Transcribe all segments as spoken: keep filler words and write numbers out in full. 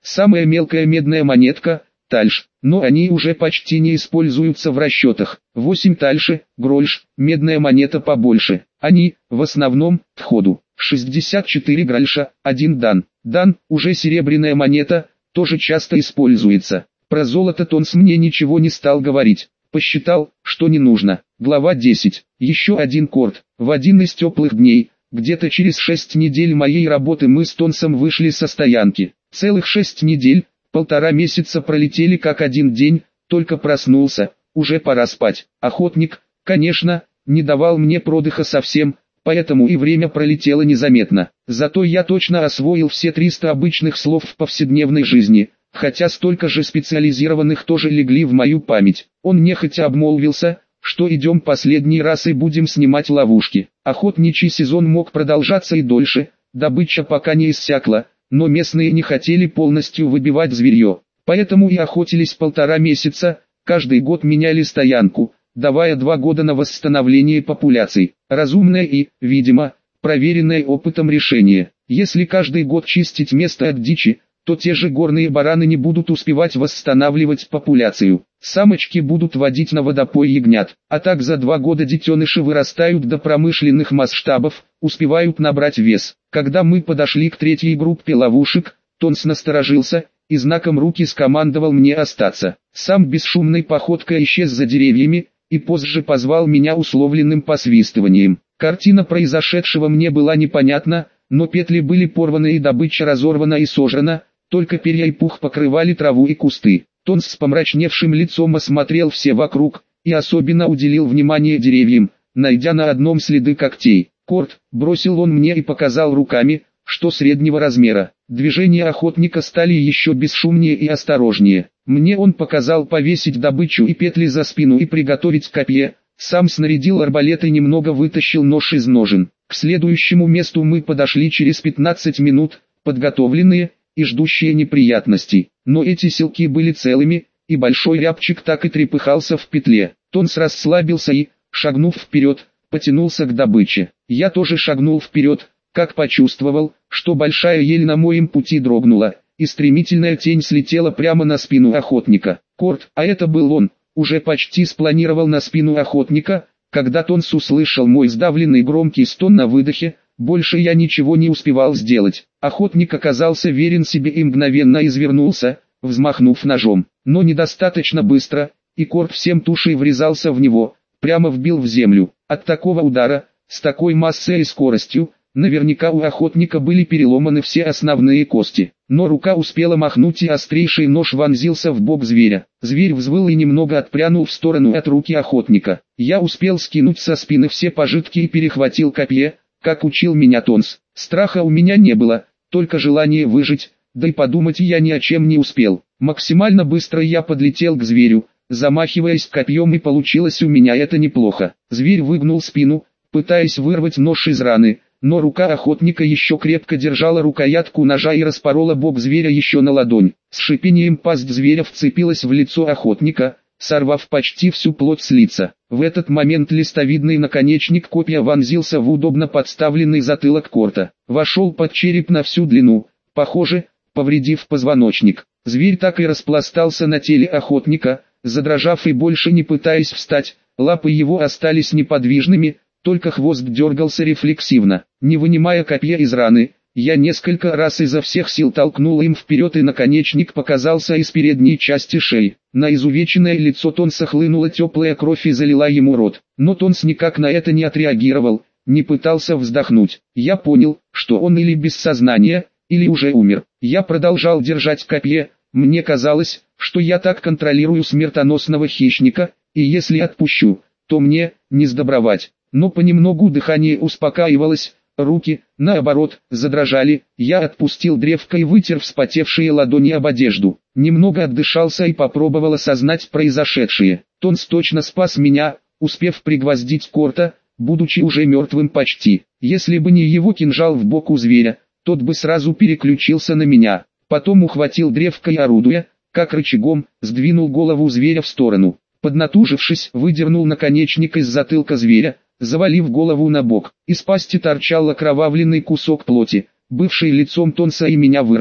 Самая мелкая медная монетка – тальш, но они уже почти не используются в расчетах. восемь тальши, грольш, медная монета побольше. Они, в основном, к ходу. шестьдесят четыре грольша, один дан. Дан, уже серебряная монета, тоже часто используется. Про золото Тонс мне ничего не стал говорить. Посчитал, что не нужно. Глава десять. Еще один корт. В один из теплых дней, где-то через шесть недель моей работы мы с Тонсом вышли со стоянки. Целых шесть недель, полтора месяца пролетели как один день, только проснулся, уже пора спать. Охотник, конечно, не давал мне продыха совсем, поэтому и время пролетело незаметно. Зато я точно освоил все триста обычных слов в повседневной жизни, хотя столько же специализированных тоже легли в мою память. Он нехотя обмолвился, что идем последний раз и будем снимать ловушки. Охотничий сезон мог продолжаться и дольше, добыча пока не иссякла, но местные не хотели полностью выбивать зверье, поэтому и охотились полтора месяца, каждый год меняли стоянку, давая два года на восстановление популяций. Разумное и, видимо, проверенное опытом решение. Если каждый год чистить место от дичи, то те же горные бараны не будут успевать восстанавливать популяцию. Самочки будут водить на водопой ягнят, а так за два года детеныши вырастают до промышленных масштабов, успевают набрать вес. Когда мы подошли к третьей группе ловушек, Тонс насторожился и знаком руки скомандовал мне остаться. Сам бесшумной походкой исчез за деревьями и позже позвал меня условленным посвистыванием. Картина произошедшего мне была непонятна, но петли были порваны и добыча разорвана и сожрана, только перья и пух покрывали траву и кусты. Тонс с помрачневшим лицом осмотрел все вокруг и особенно уделил внимание деревьям, найдя на одном следы когтей. «Корт», бросил он мне и показал руками, что среднего размера. Движения охотника стали еще бесшумнее и осторожнее. Мне он показал повесить добычу и петли за спину и приготовить копье, сам снарядил арбалет и немного вытащил нож из ножен. К следующему месту мы подошли через пятнадцать минут, подготовленные и ждущие неприятностей. Но эти селки были целыми, и большой рябчик так и трепыхался в петле. Тонс расслабился и, шагнув вперед, потянулся к добыче. Я тоже шагнул вперед, как почувствовал, что большая ель на моем пути дрогнула, и стремительная тень слетела прямо на спину охотника. Корт, а это был он, уже почти спланировал на спину охотника, когда Тонс услышал мой сдавленный громкий стон на выдохе. Больше я ничего не успевал сделать. Охотник оказался верен себе и мгновенно извернулся, взмахнув ножом, но недостаточно быстро, и Корт всем тушей врезался в него, прямо вбил в землю. От такого удара, с такой массой и скоростью, наверняка у охотника были переломаны все основные кости. Но рука успела махнуть, и острейший нож вонзился в бок зверя. Зверь взвыл и немного отпрянул в сторону от руки охотника. Я успел скинуть со спины все пожитки и перехватил копье, как учил меня Тонс. Страха у меня не было, только желание выжить, да и подумать я ни о чем не успел. Максимально быстро я подлетел к зверю, замахиваясь копьем, и получилось у меня это неплохо. Зверь выгнул спину, пытаясь вырвать нож из раны, но рука охотника еще крепко держала рукоятку ножа и распорола бок зверя еще на ладонь. С шипением пасть зверя вцепилась в лицо охотника, сорвав почти всю плоть с лица. В этот момент листовидный наконечник копья вонзился в удобно подставленный затылок Корта. Вошел под череп на всю длину, похоже, повредив позвоночник. Зверь так и распластался на теле охотника, задрожав и больше не пытаясь встать. Лапы его остались неподвижными, только хвост дергался рефлексивно. Не вынимая копья из раны, я несколько раз изо всех сил толкнул им вперед, и наконечник показался из передней части шеи. На изувеченное лицо Тонса хлынула теплая кровь и залила ему рот. Но Тонс никак на это не отреагировал, не пытался вздохнуть. Я понял, что он или без сознания, или уже умер. Я продолжал держать копье, мне казалось, что я так контролирую смертоносного хищника, и если отпущу, то мне не сдобровать. Но понемногу дыхание успокаивалось, руки, наоборот, задрожали. Я отпустил древко и вытер вспотевшие ладони об одежду. Немного отдышался и попробовал осознать произошедшее. Тонс точно спас меня, успев пригвоздить Корта, будучи уже мертвым почти. Если бы не его кинжал в бок у зверя, тот бы сразу переключился на меня. Потом ухватил древко и, орудуя, как рычагом, сдвинул голову зверя в сторону. Поднатужившись, выдернул наконечник из затылка зверя, завалив голову на бок. Из пасти торчал окровавленный кусок плоти, бывший лицом Тонса, и меня вырвало.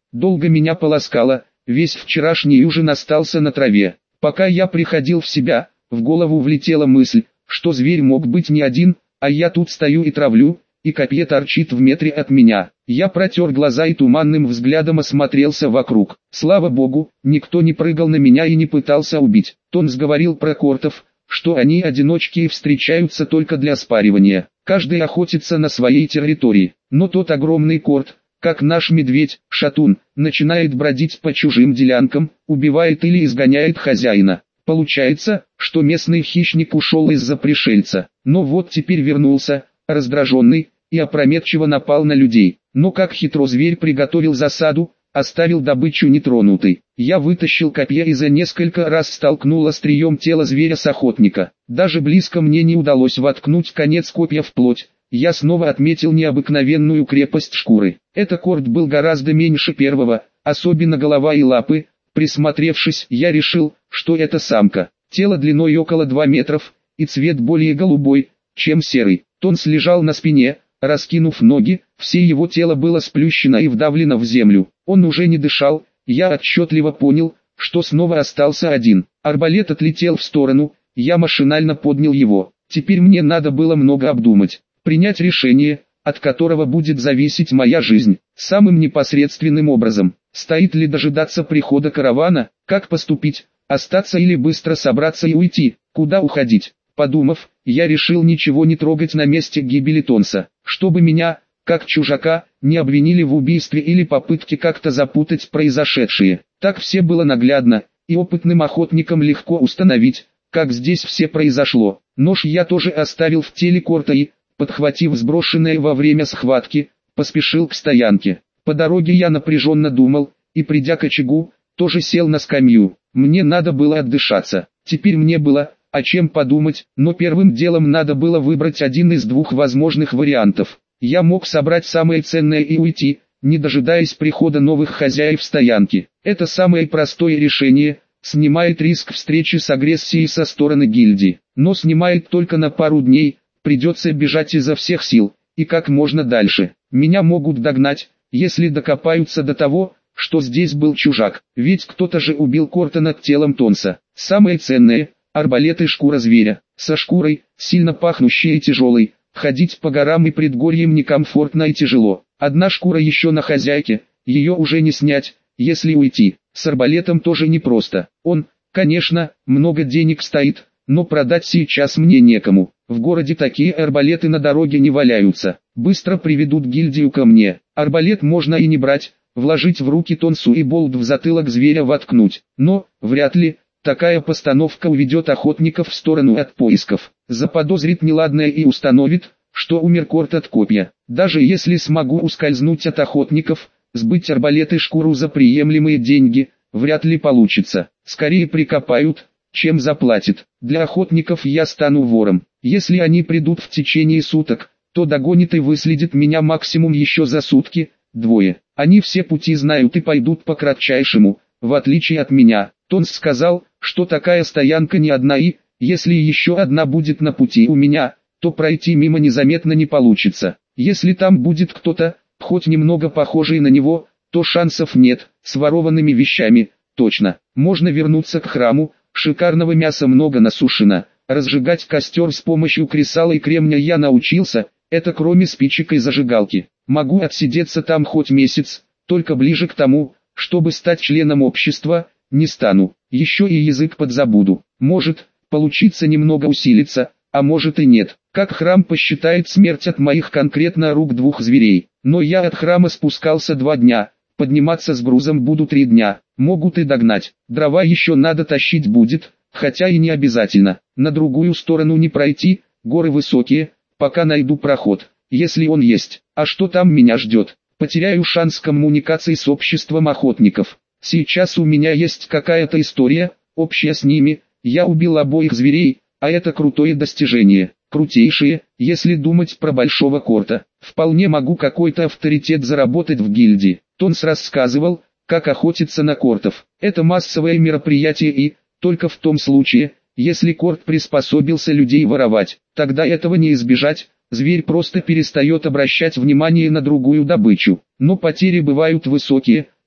долго меня полоскало, весь вчерашний ужин остался на траве. Пока я приходил в себя, в голову влетела мысль, что зверь мог быть не один, а я тут стою и травлю, и копье торчит в метре от меня. Я протер глаза и туманным взглядом осмотрелся вокруг. Слава богу, никто не прыгал на меня и не пытался убить. Тонс говорил про кортов, что они одиночки и встречаются только для спаривания. Каждый охотится на своей территории, но тот огромный корт, как наш медведь, шатун, начинает бродить по чужим делянкам, убивает или изгоняет хозяина. Получается, что местный хищник ушел из-за пришельца, но вот теперь вернулся, раздраженный, и опрометчиво напал на людей. Но как хитро зверь приготовил засаду, оставил добычу нетронутой. Я вытащил копье и за несколько раз столкнул острием тело зверя с охотника. Даже близко мне не удалось воткнуть конец копья в плоть. Я снова отметил необыкновенную крепость шкуры. Этот корт был гораздо меньше первого, особенно голова и лапы. Присмотревшись, я решил, что это самка. Тело длиной около двух метров, и цвет более голубой, чем серый. Тонс лежал на спине, раскинув ноги, все его тело было сплющено и вдавлено в землю. Он уже не дышал, я отчетливо понял, что снова остался один. Арбалет отлетел в сторону, я машинально поднял его. Теперь мне надо было много обдумать, принять решение, от которого будет зависеть моя жизнь, самым непосредственным образом. Стоит ли дожидаться прихода каравана, как поступить, остаться или быстро собраться и уйти, куда уходить? Подумав, я решил ничего не трогать на месте гибели Тонса, чтобы меня, как чужака, не обвинили в убийстве или попытке как-то запутать произошедшее. Так все было наглядно, и опытным охотникам легко установить, как здесь все произошло. Нож я тоже оставил в теле корта и, подхватив сброшенное во время схватки, поспешил к стоянке. По дороге я напряженно думал, и придя к очагу, тоже сел на скамью. Мне надо было отдышаться. Теперь мне было о чем подумать, но первым делом надо было выбрать один из двух возможных вариантов. Я мог собрать самое ценное и уйти, не дожидаясь прихода новых хозяев стоянки. Это самое простое решение, снимает риск встречи с агрессией со стороны гильдии, но снимает только на пару дней, придется бежать изо всех сил, и как можно дальше. Меня могут догнать, если докопаются до того, что здесь был чужак, ведь кто-то же убил корта над телом Тонса. Самое ценное – арбалет и шкура зверя. Со шкурой, сильно пахнущей и тяжелой, ходить по горам и предгорьям некомфортно и тяжело. Одна шкура еще на хозяйке, ее уже не снять, если уйти. С арбалетом тоже непросто. Он, конечно, много денег стоит, но продать сейчас мне некому. В городе такие арбалеты на дороге не валяются. Быстро приведут гильдию ко мне. Арбалет можно и не брать, вложить в руки Тонсу и болт в затылок зверя воткнуть. Но, вряд ли, такая постановка уведет охотников в сторону от поисков. Заподозрит неладное и установит, что умер корт от копья. Даже если смогу ускользнуть от охотников, сбыть арбалет и шкуру за приемлемые деньги, вряд ли получится. Скорее прикопают, чем заплатят. Для охотников я стану вором. Если они придут в течение суток, то догонит и выследит меня максимум еще за сутки, двое. Они все пути знают и пойдут по кратчайшему, в отличие от меня. Тонс сказал, что такая стоянка не одна и, если еще одна будет на пути у меня, то пройти мимо незаметно не получится. Если там будет кто-то, хоть немного похожий на него, то шансов нет, с ворованными вещами, точно. Можно вернуться к храму, шикарного мяса много насушено, разжигать костер с помощью кресала и кремня я научился, это кроме спичек и зажигалки. Могу отсидеться там хоть месяц, только ближе к тому, чтобы стать членом общества, не стану. Еще и язык подзабуду. Может, получится немного усилиться, а может и нет. Как храм посчитает смерть от моих конкретно рук двух зверей. Но я от храма спускался два дня, подниматься с грузом буду три дня. Могут и догнать. Дрова еще надо тащить будет, хотя и не обязательно. На другую сторону не пройти, горы высокие, пока найду проход, если он есть. А что там меня ждет? Потеряю шанс коммуникации с обществом охотников. Сейчас у меня есть какая-то история, общая с ними, я убил обоих зверей, а это крутое достижение. Крутейшее, если думать про большого корта. Вполне могу какой-то авторитет заработать в гильдии. Тонс рассказывал, как охотиться на кортов. Это массовое мероприятие и, только в том случае, если корт приспособился людей воровать, тогда этого не избежать, зверь просто перестает обращать внимание на другую добычу. Но потери бывают высокие,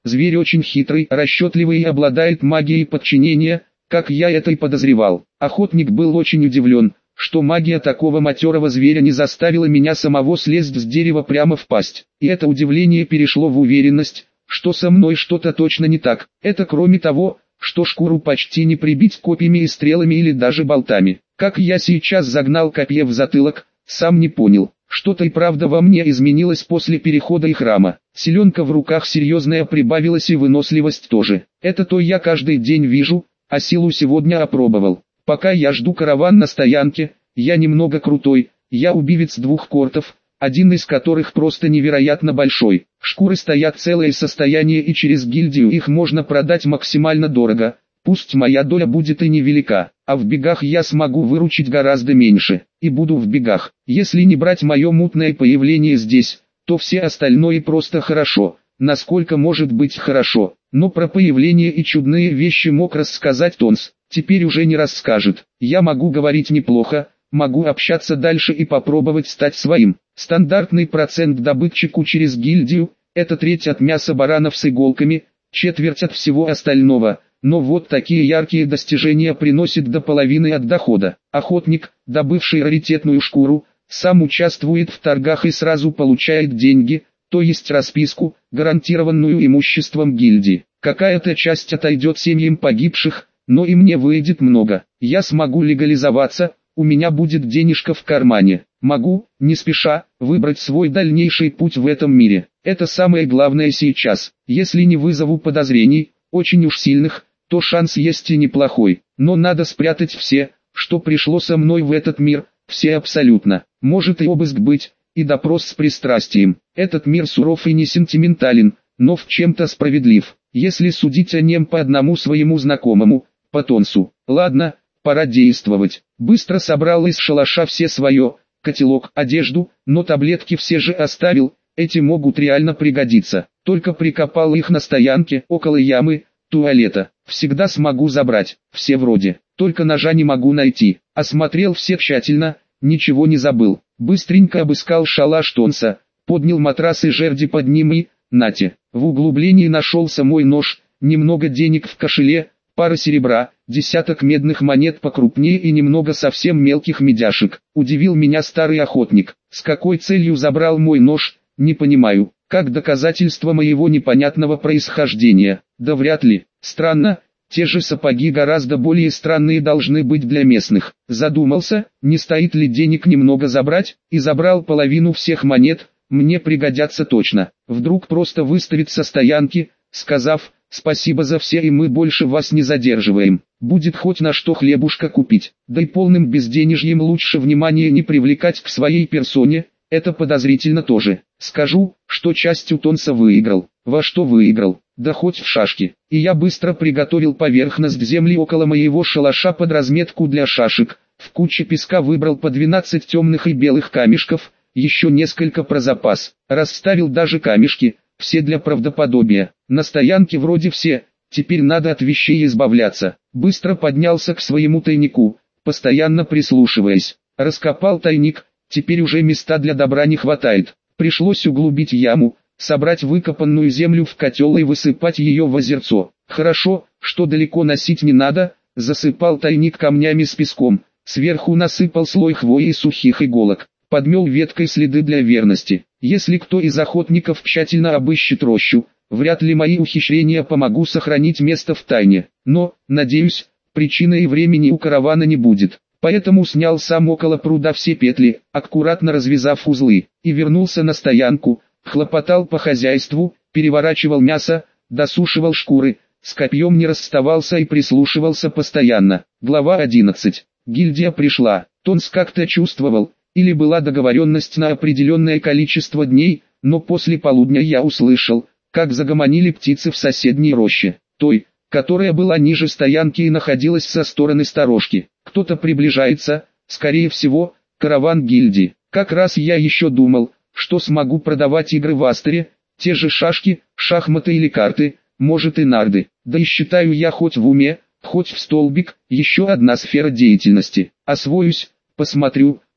Зверь очень хитрый, расчетливый и обладает магией подчинения, как я это и подозревал. Охотник был очень удивлен, что магия такого матерого зверя не заставила меня самого слезть с дерева прямо в пасть. И это удивление перешло в уверенность, что со мной что-то точно не так. Это кроме того, что шкуру почти не прибить копьями и стрелами или даже болтами. Как я сейчас загнал копье в затылок, сам не понял. Что-то и правда во мне изменилось после перехода и храма. Силенка в руках серьезная прибавилась и выносливость тоже. Это то я каждый день вижу, а силу сегодня опробовал. Пока я жду караван на стоянке, я немного крутой, я убивец двух кортов, один из которых просто невероятно большой. Шкуры стоят целое состояние и через гильдию их можно продать максимально дорого. Пусть моя доля будет и невелика, а в бегах я смогу выручить гораздо меньше, и буду в бегах. Если не брать мое мутное появление здесь, то все остальное просто хорошо, насколько может быть хорошо. Но про появление и чудные вещи мог рассказать Тонс, теперь уже не расскажет. Я могу говорить неплохо, могу общаться дальше и попробовать стать своим. Стандартный процент добытчику через гильдию, это треть от мяса баранов с иголками, четверть от всего остального. Но вот такие яркие достижения приносят до половины от дохода. Охотник, добывший раритетную шкуру, сам участвует в торгах и сразу получает деньги, то есть расписку, гарантированную имуществом гильдии. Какая-то часть отойдет семьям погибших, но и мне выйдет много. Я смогу легализоваться, у меня будет денежка в кармане. Могу, не спеша, выбрать свой дальнейший путь в этом мире. Это самое главное сейчас. Если не вызову подозрений, очень уж сильных, то шанс есть и неплохой. Но надо спрятать все, что пришло со мной в этот мир, все абсолютно. Может и обыск быть, и допрос с пристрастием. Этот мир суров и не сентиментален, но в чем-то справедлив, если судить о нем по одному своему знакомому, по Тонсу. Ладно, пора действовать. Быстро собрал из шалаша все свое, котелок, одежду, но таблетки все же оставил, эти могут реально пригодиться. Только прикопал их на стоянке, около ямы, туалета. Всегда смогу забрать, все вроде. Только ножа не могу найти. Осмотрел все тщательно, ничего не забыл. Быстренько обыскал шалаш Тонса, поднял матрас и жерди под ним и, нате. В углублении нашелся мой нож, немного денег в кошеле, пара серебра, десяток медных монет покрупнее и немного совсем мелких медяшек. Удивил меня старый охотник. С какой целью забрал мой нож, не понимаю. Как доказательство моего непонятного происхождения. Да вряд ли. Странно, те же сапоги гораздо более странные должны быть для местных. Задумался, не стоит ли денег немного забрать, и забрал половину всех монет, мне пригодятся точно. Вдруг просто выставит со стоянки, сказав, спасибо за все и мы больше вас не задерживаем. Будет хоть на что хлебушка купить. Да и полным безденежьем лучше внимания не привлекать к своей персоне. Это подозрительно тоже. Скажу, что частью Тонса выиграл. Во что выиграл? Да хоть в шашки. И я быстро приготовил поверхность земли около моего шалаша под разметку для шашек. В куче песка выбрал по двенадцать темных и белых камешков, еще несколько про запас. Расставил даже камешки, все для правдоподобия. На стоянке вроде все, теперь надо от вещей избавляться. Быстро поднялся к своему тайнику, постоянно прислушиваясь. Раскопал тайник. Теперь уже места для добра не хватает. Пришлось углубить яму, собрать выкопанную землю в котел и высыпать ее в озерцо. Хорошо, что далеко носить не надо, засыпал тайник камнями с песком, сверху насыпал слой хвои и сухих иголок, подмел веткой следы для верности. Если кто из охотников тщательно обыщет рощу, вряд ли мои ухищрения помогут сохранить место в тайне. Но, надеюсь, причины и времени у каравана не будет. Поэтому снял сам около пруда все петли, аккуратно развязав узлы, и вернулся на стоянку, хлопотал по хозяйству, переворачивал мясо, досушивал шкуры, с копьем не расставался и прислушивался постоянно. Глава одиннадцать. Гильдия пришла. Тонс как-то чувствовал, или была договоренность на определенное количество дней, но после полудня я услышал, как загомонили птицы в соседней роще, той, которая была ниже стоянки и находилась со стороны сторожки. Кто-то приближается, скорее всего, караван гильдии. Как раз я еще думал, что смогу продавать игры в Астере, те же шашки, шахматы или карты, может и нарды. Да и считаю я хоть в уме, хоть в столбик, еще одна сфера деятельности. Освоюсь, посмотрю,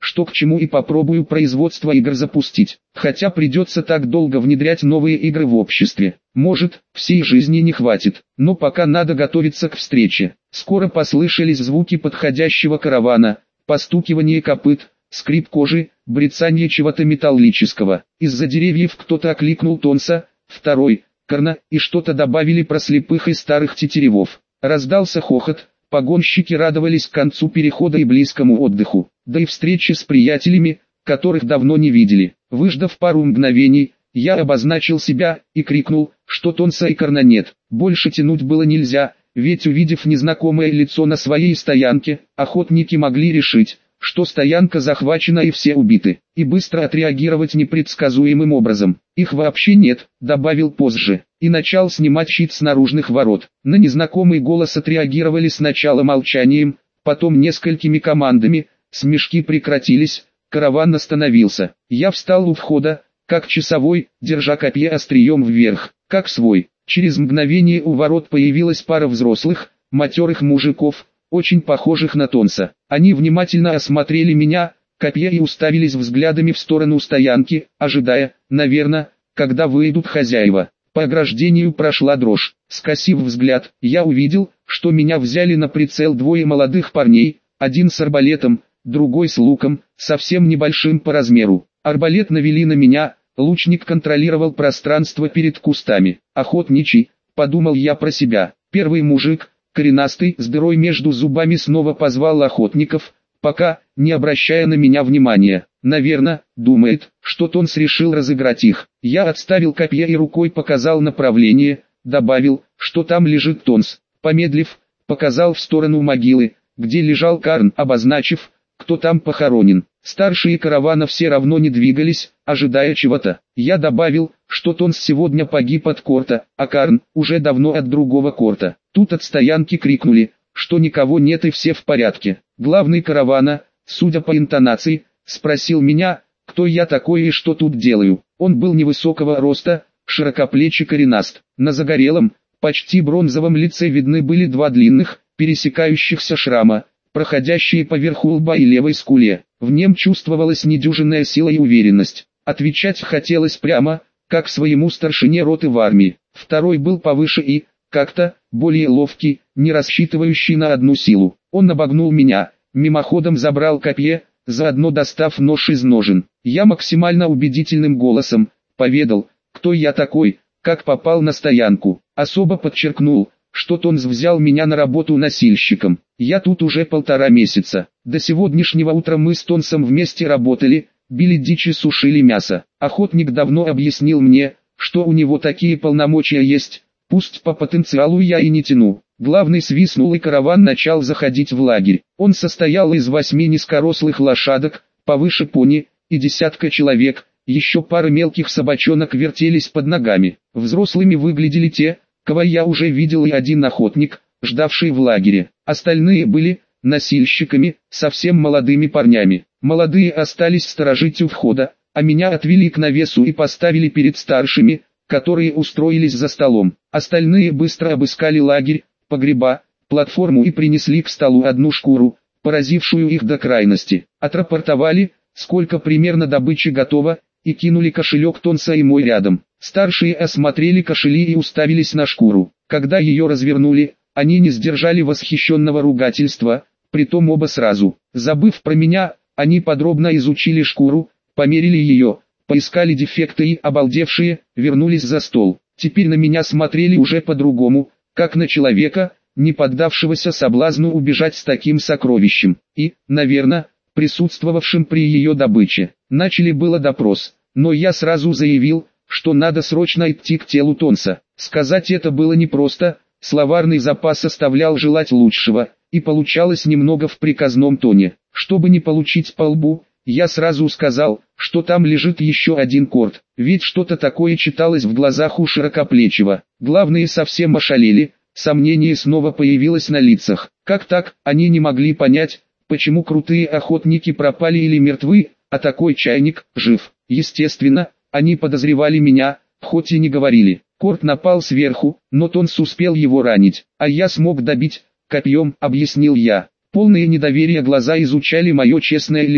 что к чему, и попробую производство игр запустить. Хотя придется так долго внедрять новые игры в обществе. Может, всей жизни не хватит, но пока надо готовиться к встрече. Скоро послышались звуки подходящего каравана, постукивание копыт, скрип кожи, брецанье чего-то металлического. Из-за деревьев кто-то окликнул Тонса, второй, Карна, и что-то добавили про слепых и старых тетеревов. Раздался хохот, погонщики радовались к концу перехода и близкому отдыху, да и встрече с приятелями, которых давно не видели. Выждав пару мгновений, я обозначил себя и крикнул, что Тонса и Карна нет. Больше тянуть было нельзя, ведь увидев незнакомое лицо на своей стоянке, охотники могли решить, что стоянка захвачена и все убиты, и быстро отреагировать непредсказуемым образом. Их вообще нет, добавил позже, и начал снимать щит с наружных ворот. На незнакомый голос отреагировали сначала молчанием, потом несколькими командами, смешки прекратились, караван остановился. Я встал у входа, как часовой, держа копье острием вверх, как свой. Через мгновение у ворот появилась пара взрослых, матерых мужиков, очень похожих на Тонса. Они внимательно осмотрели меня, копья, и уставились взглядами в сторону стоянки, ожидая, наверное, когда выйдут хозяева. По ограждению прошла дрожь. Скосив взгляд, я увидел, что меня взяли на прицел двое молодых парней, один с арбалетом, другой с луком, совсем небольшим по размеру. Арбалет навели на меня, лучник контролировал пространство перед кустами. Охотничий, подумал я про себя. Первый мужик, коренастый, с дырой между зубами, снова позвал охотников, пока, не обращая на меня внимания. Наверное, думает, что Тонс решил разыграть их. Я отставил копье и рукой показал направление, добавил, что там лежит Тонс. Помедлив, показал в сторону могилы, где лежал Карн, обозначив, кто там похоронен. Старшие каравана все равно не двигались, ожидая чего-то. Я добавил, что Тонс сегодня погиб от корта, а Карн уже давно от другого корта. Тут от стоянки крикнули, что никого нет и все в порядке. Главный каравана, судя по интонации, спросил меня, кто я такой и что тут делаю. Он был невысокого роста, широкоплечий, коренаст. На загорелом, почти бронзовом лице видны были два длинных, пересекающихся шрама, проходящие по верху лба и левой скуле. В нем чувствовалась недюжинная сила и уверенность. Отвечать хотелось прямо, как своему старшине роты в армии. Второй был повыше и, как-то, более ловкий, не рассчитывающий на одну силу. Он обогнул меня, мимоходом забрал копье, заодно достав нож из ножен. Я максимально убедительным голосом поведал, кто я такой, как попал на стоянку. Особо подчеркнул, что Тонс взял меня на работу носильщиком. Я тут уже полтора месяца. До сегодняшнего утра мы с Тонсом вместе работали, били дичь и сушили мясо. Охотник давно объяснил мне, что у него такие полномочия есть, пусть по потенциалу я и не тяну. Главный свистнул, и караван начал заходить в лагерь. Он состоял из восьми низкорослых лошадок, повыше пони, и десятка человек, еще пара мелких собачонок вертелись под ногами. Взрослыми выглядели те, кого я уже видел, и один охотник, ждавший в лагере. Остальные были носильщиками, совсем молодыми парнями. Молодые остались сторожить у входа, а меня отвели к навесу и поставили перед старшими, которые устроились за столом. Остальные быстро обыскали лагерь, погреба, платформу и принесли к столу одну шкуру, поразившую их до крайности. Отрапортовали, сколько примерно добычи готово, и кинули кошелек Тонса и мой рядом. Старшие осмотрели кошели и уставились на шкуру. Когда ее развернули, они не сдержали восхищенного ругательства, притом оба сразу. Забыв про меня, они подробно изучили шкуру, померили ее, поискали дефекты и, обалдевшие, вернулись за стол. Теперь на меня смотрели уже по-другому, как на человека, не поддавшегося соблазну убежать с таким сокровищем, и, наверное, присутствовавшим при ее добыче. Начали было допрос, но я сразу заявил, что надо срочно идти к телу Тонса. Сказать это было непросто, словарный запас оставлял желать лучшего, и получалось немного в приказном тоне. Чтобы не получить по лбу, я сразу сказал, что там лежит еще один корт, ведь что-то такое читалось в глазах у широкоплечего. Главные совсем ошалели, сомнение снова появилось на лицах. Как так, они не могли понять, почему крутые охотники пропали или мертвы, а такой чайник жив. Естественно, они подозревали меня, хоть и не говорили. Корт напал сверху, но Тонс успел его ранить, а я смог добить, копьем, объяснил я. Полные недоверия глаза изучали мое честное лицо.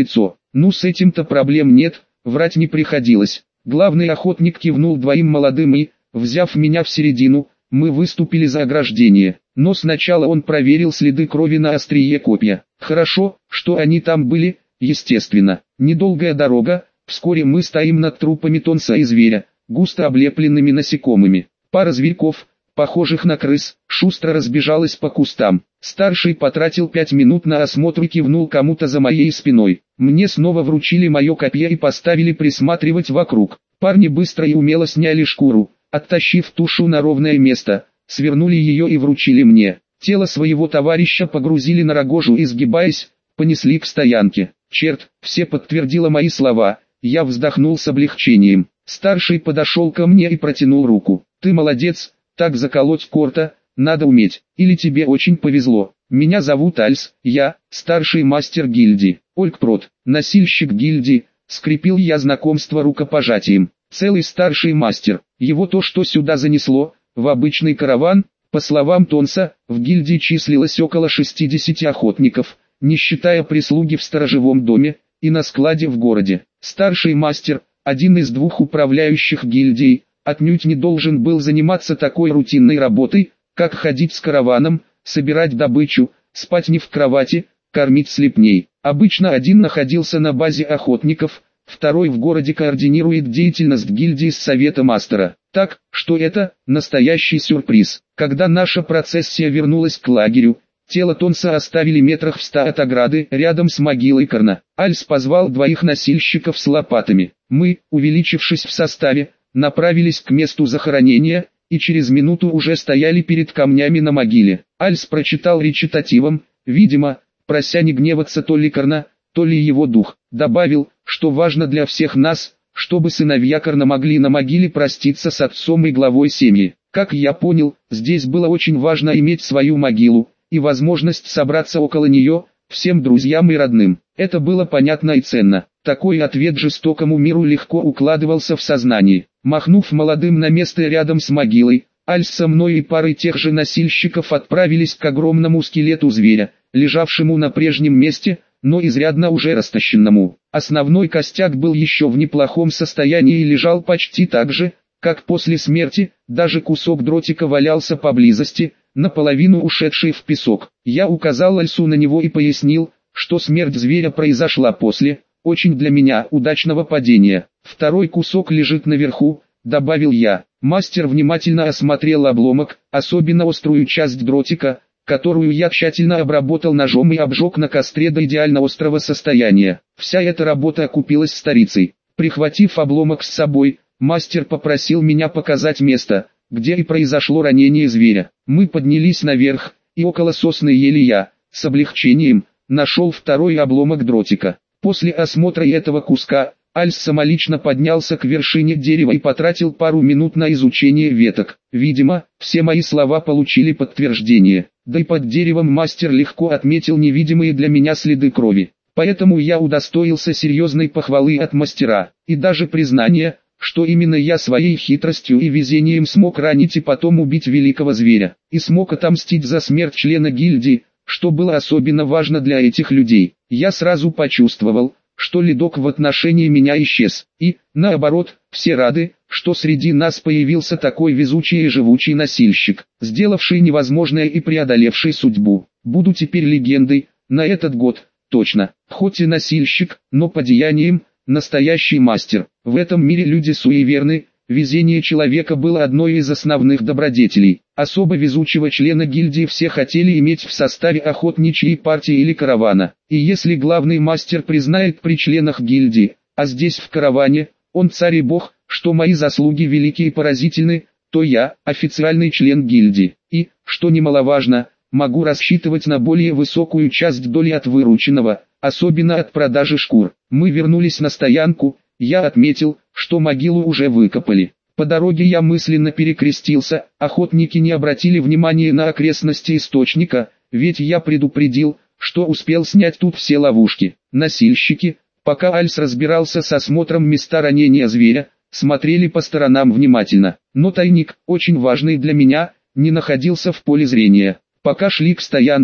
Ну с этим-то проблем нет, врать не приходилось. Главный охотник кивнул двоим молодым и, взяв меня в середину, мы выступили за ограждение. Но сначала он проверил следы крови на острие копья. Хорошо, что они там были, естественно. Недолгая дорога, вскоре мы стоим над трупами Тонса и зверя, густо облепленными насекомыми. Пара зверьков, похожих на крыс, шустро разбежалась по кустам. Старший потратил пять минут на осмотр и кивнул кому-то за моей спиной. Мне снова вручили мое копье и поставили присматривать вокруг. Парни быстро и умело сняли шкуру, оттащив тушу на ровное место, свернули ее и вручили мне. Тело своего товарища погрузили на рогожу и, сгибаясь, понесли к стоянке. Черт, все подтвердило мои слова, я вздохнул с облегчением. Старший подошел ко мне и протянул руку. Ты молодец, так заколоть Корта, надо уметь, или тебе очень повезло. Меня зовут Альс, я, старший мастер гильдии. Олькпрот, носильщик гильдии, скрепил я знакомство рукопожатием. Целый старший мастер, его то, что сюда занесло, в обычный караван. По словам Тонса, в гильдии числилось около шестидесяти охотников, не считая прислуги в сторожевом доме и на складе в городе. Старший мастер, один из двух управляющих гильдией, отнюдь не должен был заниматься такой рутинной работой, как ходить с караваном, собирать добычу, спать не в кровати, кормить слепней. Обычно один находился на базе охотников, второй в городе координирует деятельность гильдии с совета мастера. Так, что это настоящий сюрприз. Когда наша процессия вернулась к лагерю, тело Тонса оставили метрах в ста от ограды, рядом с могилой Корна. Альс позвал двоих носильщиков с лопатами. Мы, увеличившись в составе, направились к месту захоронения, и через минуту уже стояли перед камнями на могиле. Альс прочитал речитативом, видимо, прося не гневаться то ли Корна, то ли его дух. Добавил, что важно для всех нас, чтобы сыновья Корна могли на могиле проститься с отцом и главой семьи. Как я понял, здесь было очень важно иметь свою могилу, и возможность собраться около нее, всем друзьям и родным. Это было понятно и ценно. Такой ответ жестокому миру легко укладывался в сознании. Махнув молодым на место рядом с могилой, Альс со мной и парой тех же носильщиков отправились к огромному скелету зверя, лежавшему на прежнем месте, но изрядно уже растащенному. Основной костяк был еще в неплохом состоянии и лежал почти так же, как после смерти, даже кусок дротика валялся поблизости, наполовину ушедший в песок. Я указал Альсу на него и пояснил, что смерть зверя произошла после, очень для меня, удачного падения. Второй кусок лежит наверху, добавил я. Мастер внимательно осмотрел обломок, особенно острую часть дротика, которую я тщательно обработал ножом и обжег на костре до идеально острого состояния. Вся эта работа окупилась старицей. Прихватив обломок с собой, мастер попросил меня показать место, где и произошло ранение зверя. Мы поднялись наверх, и около сосны ели я, с облегчением, нашел второй обломок дротика. После осмотра этого куска, Альс самолично поднялся к вершине дерева и потратил пару минут на изучение веток. Видимо, все мои слова получили подтверждение. Да и под деревом мастер легко отметил невидимые для меня следы крови. Поэтому я удостоился серьезной похвалы от мастера, и даже признания, что именно я своей хитростью и везением смог ранить и потом убить великого зверя, и смог отомстить за смерть члена гильдии, что было особенно важно для этих людей. Я сразу почувствовал, что ледок в отношении меня исчез, и, наоборот, все рады, что среди нас появился такой везучий и живучий носильщик, сделавший невозможное и преодолевший судьбу. Буду теперь легендой, на этот год, точно, хоть и носильщик, но по деяниям, настоящий мастер. В этом мире люди суеверны, везение человека было одной из основных добродетелей. Особо везучего члена гильдии все хотели иметь в составе охотничьей партии или каравана. И если главный мастер признает при членах гильдии, а здесь в караване, он царь и бог, что мои заслуги велики и поразительны, то я, официальный член гильдии, и, что немаловажно, могу рассчитывать на более высокую часть доли от вырученного, особенно от продажи шкур. Мы вернулись на стоянку, я отметил, что могилу уже выкопали. По дороге я мысленно перекрестился, охотники не обратили внимания на окрестности источника, ведь я предупредил, что успел снять тут все ловушки. Носильщики, пока Альс разбирался с осмотром места ранения зверя, смотрели по сторонам внимательно. Но тайник, очень важный для меня, не находился в поле зрения. Пока шли к стоянке,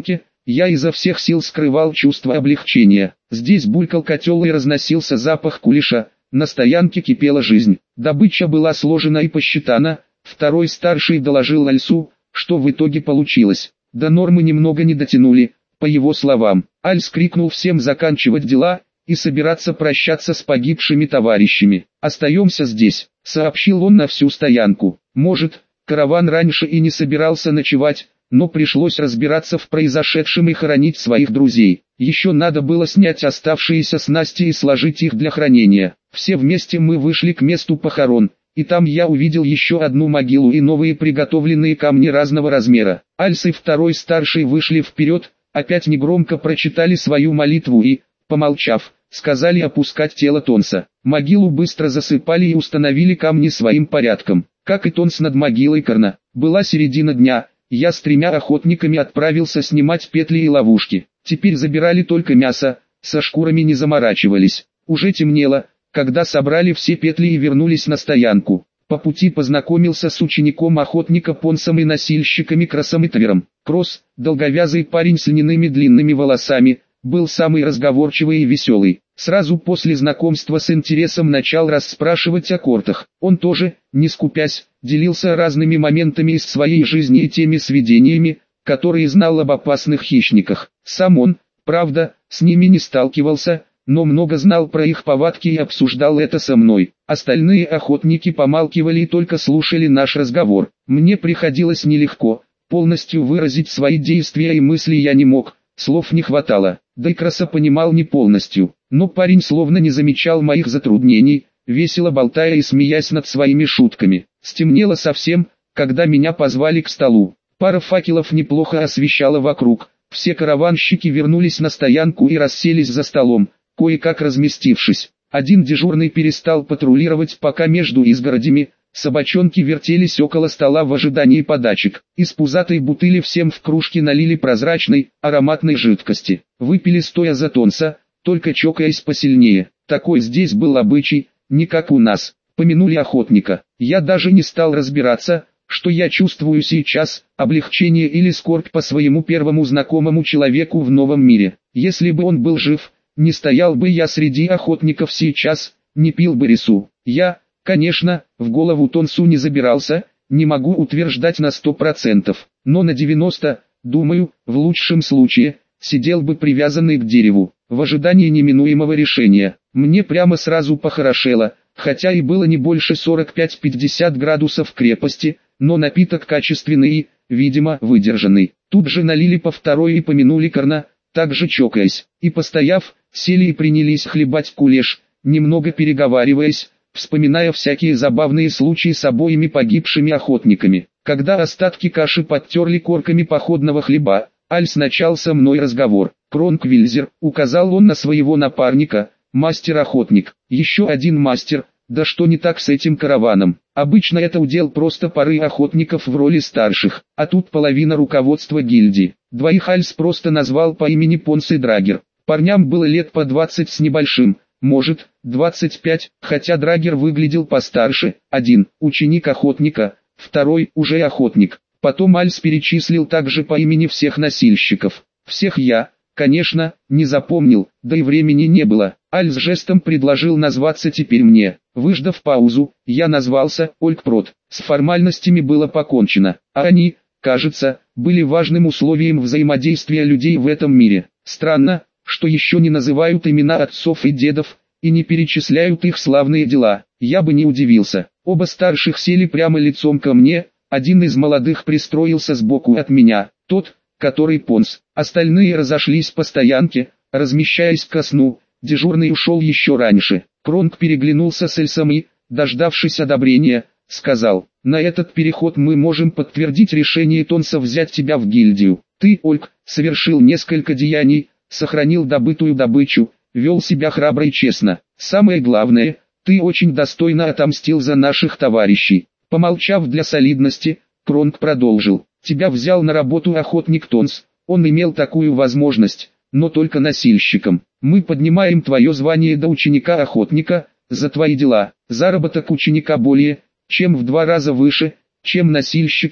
Я изо всех сил скрывал чувство облегчения. Здесь булькал котел и разносился запах кулеша, на стоянке кипела жизнь. Добыча была сложена и посчитана, второй старший доложил Альсу, что в итоге получилось. До нормы немного не дотянули, по его словам. Альс крикнул всем заканчивать дела и собираться прощаться с погибшими товарищами. «Остаемся здесь», — сообщил он на всю стоянку. Может, караван раньше и не собирался ночевать, но пришлось разбираться в произошедшем и хоронить своих друзей. Еще надо было снять оставшиеся снасти и сложить их для хранения. Все вместе мы вышли к месту похорон, и там я увидел еще одну могилу и новые приготовленные камни разного размера. Альс и второй старший вышли вперед, опять негромко прочитали свою молитву и, помолчав, сказали опускать тело Тонса. Могилу быстро засыпали и установили камни своим порядком. Как и Тонс над могилой Карна. Была середина дня, я с тремя охотниками отправился снимать петли и ловушки. Теперь забирали только мясо, со шкурами не заморачивались. Уже темнело, когда собрали все петли и вернулись на стоянку. По пути познакомился с учеником охотника Понсом и носильщиками Кросом и Твером. Кросс, долговязый парень с льняными длинными волосами, был самый разговорчивый и веселый. Сразу после знакомства с интересом начал расспрашивать о кортах. Он тоже, не скупясь, делился разными моментами из своей жизни и теми сведениями, которые знал об опасных хищниках. Сам он, правда, с ними не сталкивался, но много знал про их повадки и обсуждал это со мной. Остальные охотники помалкивали и только слушали наш разговор. Мне приходилось нелегко, полностью выразить свои действия и мысли я не мог, слов не хватало. Да и Краса понимал не полностью, но парень словно не замечал моих затруднений, весело болтая и смеясь над своими шутками. Стемнело совсем, когда меня позвали к столу. Пара факелов неплохо освещала вокруг. Все караванщики вернулись на стоянку и расселись за столом, кое-как разместившись. Один дежурный перестал патрулировать, пока между изгородями собачонки вертелись около стола в ожидании подачек. Из пузатой бутыли всем в кружки налили прозрачной, ароматной жидкости. Выпили стоя за Тонса, только чокаясь посильнее. Такой здесь был обычай, не как у нас. Помянули охотника. Я даже не стал разбираться, что я чувствую сейчас, облегчение или скорбь по своему первому знакомому человеку в новом мире. Если бы он был жив, не стоял бы я среди охотников сейчас, не пил бы рису. Я, конечно, в голову Тонсу не забирался, не могу утверждать на сто процентов, но на девяносто, думаю, в лучшем случае, сидел бы привязанный к дереву, в ожидании неминуемого решения. Мне прямо сразу похорошело, хотя и было не больше сорок пять — пятьдесят градусов крепости, но напиток качественный и, видимо, выдержанный. Тут же налили по второй и помянули Карна, также чокаясь, и постояв, сели и принялись хлебать кулеш, немного переговариваясь, вспоминая всякие забавные случаи с обоими погибшими охотниками. Когда остатки каши подтерли корками походного хлеба, Альс начал со мной разговор. «Кронквильзер», — указал он на своего напарника, — «мастер-охотник, еще один мастер, да что не так с этим караваном? Обычно это удел просто пары охотников в роли старших, а тут половина руководства гильдии». Двоих Альс просто назвал по имени Понс и Драгер. Парням было лет по двадцать с небольшим, может, двадцать пять, хотя Драгер выглядел постарше. Один – ученик охотника, второй – уже охотник. Потом Альс перечислил также по имени всех носильщиков. Всех я, конечно, не запомнил, да и времени не было. Альс жестом предложил назваться теперь мне. Выждав паузу, я назвался Олькпрот. С формальностями было покончено, а они, кажется, были важным условием взаимодействия людей в этом мире. Странно, что еще не называют имена отцов и дедов, и не перечисляют их славные дела. Я бы не удивился. Оба старших сели прямо лицом ко мне, один из молодых пристроился сбоку от меня, тот, который Понс. Остальные разошлись по стоянке, размещаясь ко сну, дежурный ушел еще раньше. Кронк переглянулся с Эльсом и, дождавшись одобрения, сказал: «На этот переход мы можем подтвердить решение Тонса взять тебя в гильдию. Ты, Ольг, совершил несколько деяний, сохранил добытую добычу, вел себя храбро и честно. Самое главное, ты очень достойно отомстил за наших товарищей». Помолчав для солидности, Кронк продолжил: «Тебя взял на работу охотник Тонс, он имел такую возможность, но только носильщиком. Мы поднимаем твое звание до ученика-охотника, за твои дела. Заработок ученика более, чем в два раза выше, чем носильщика,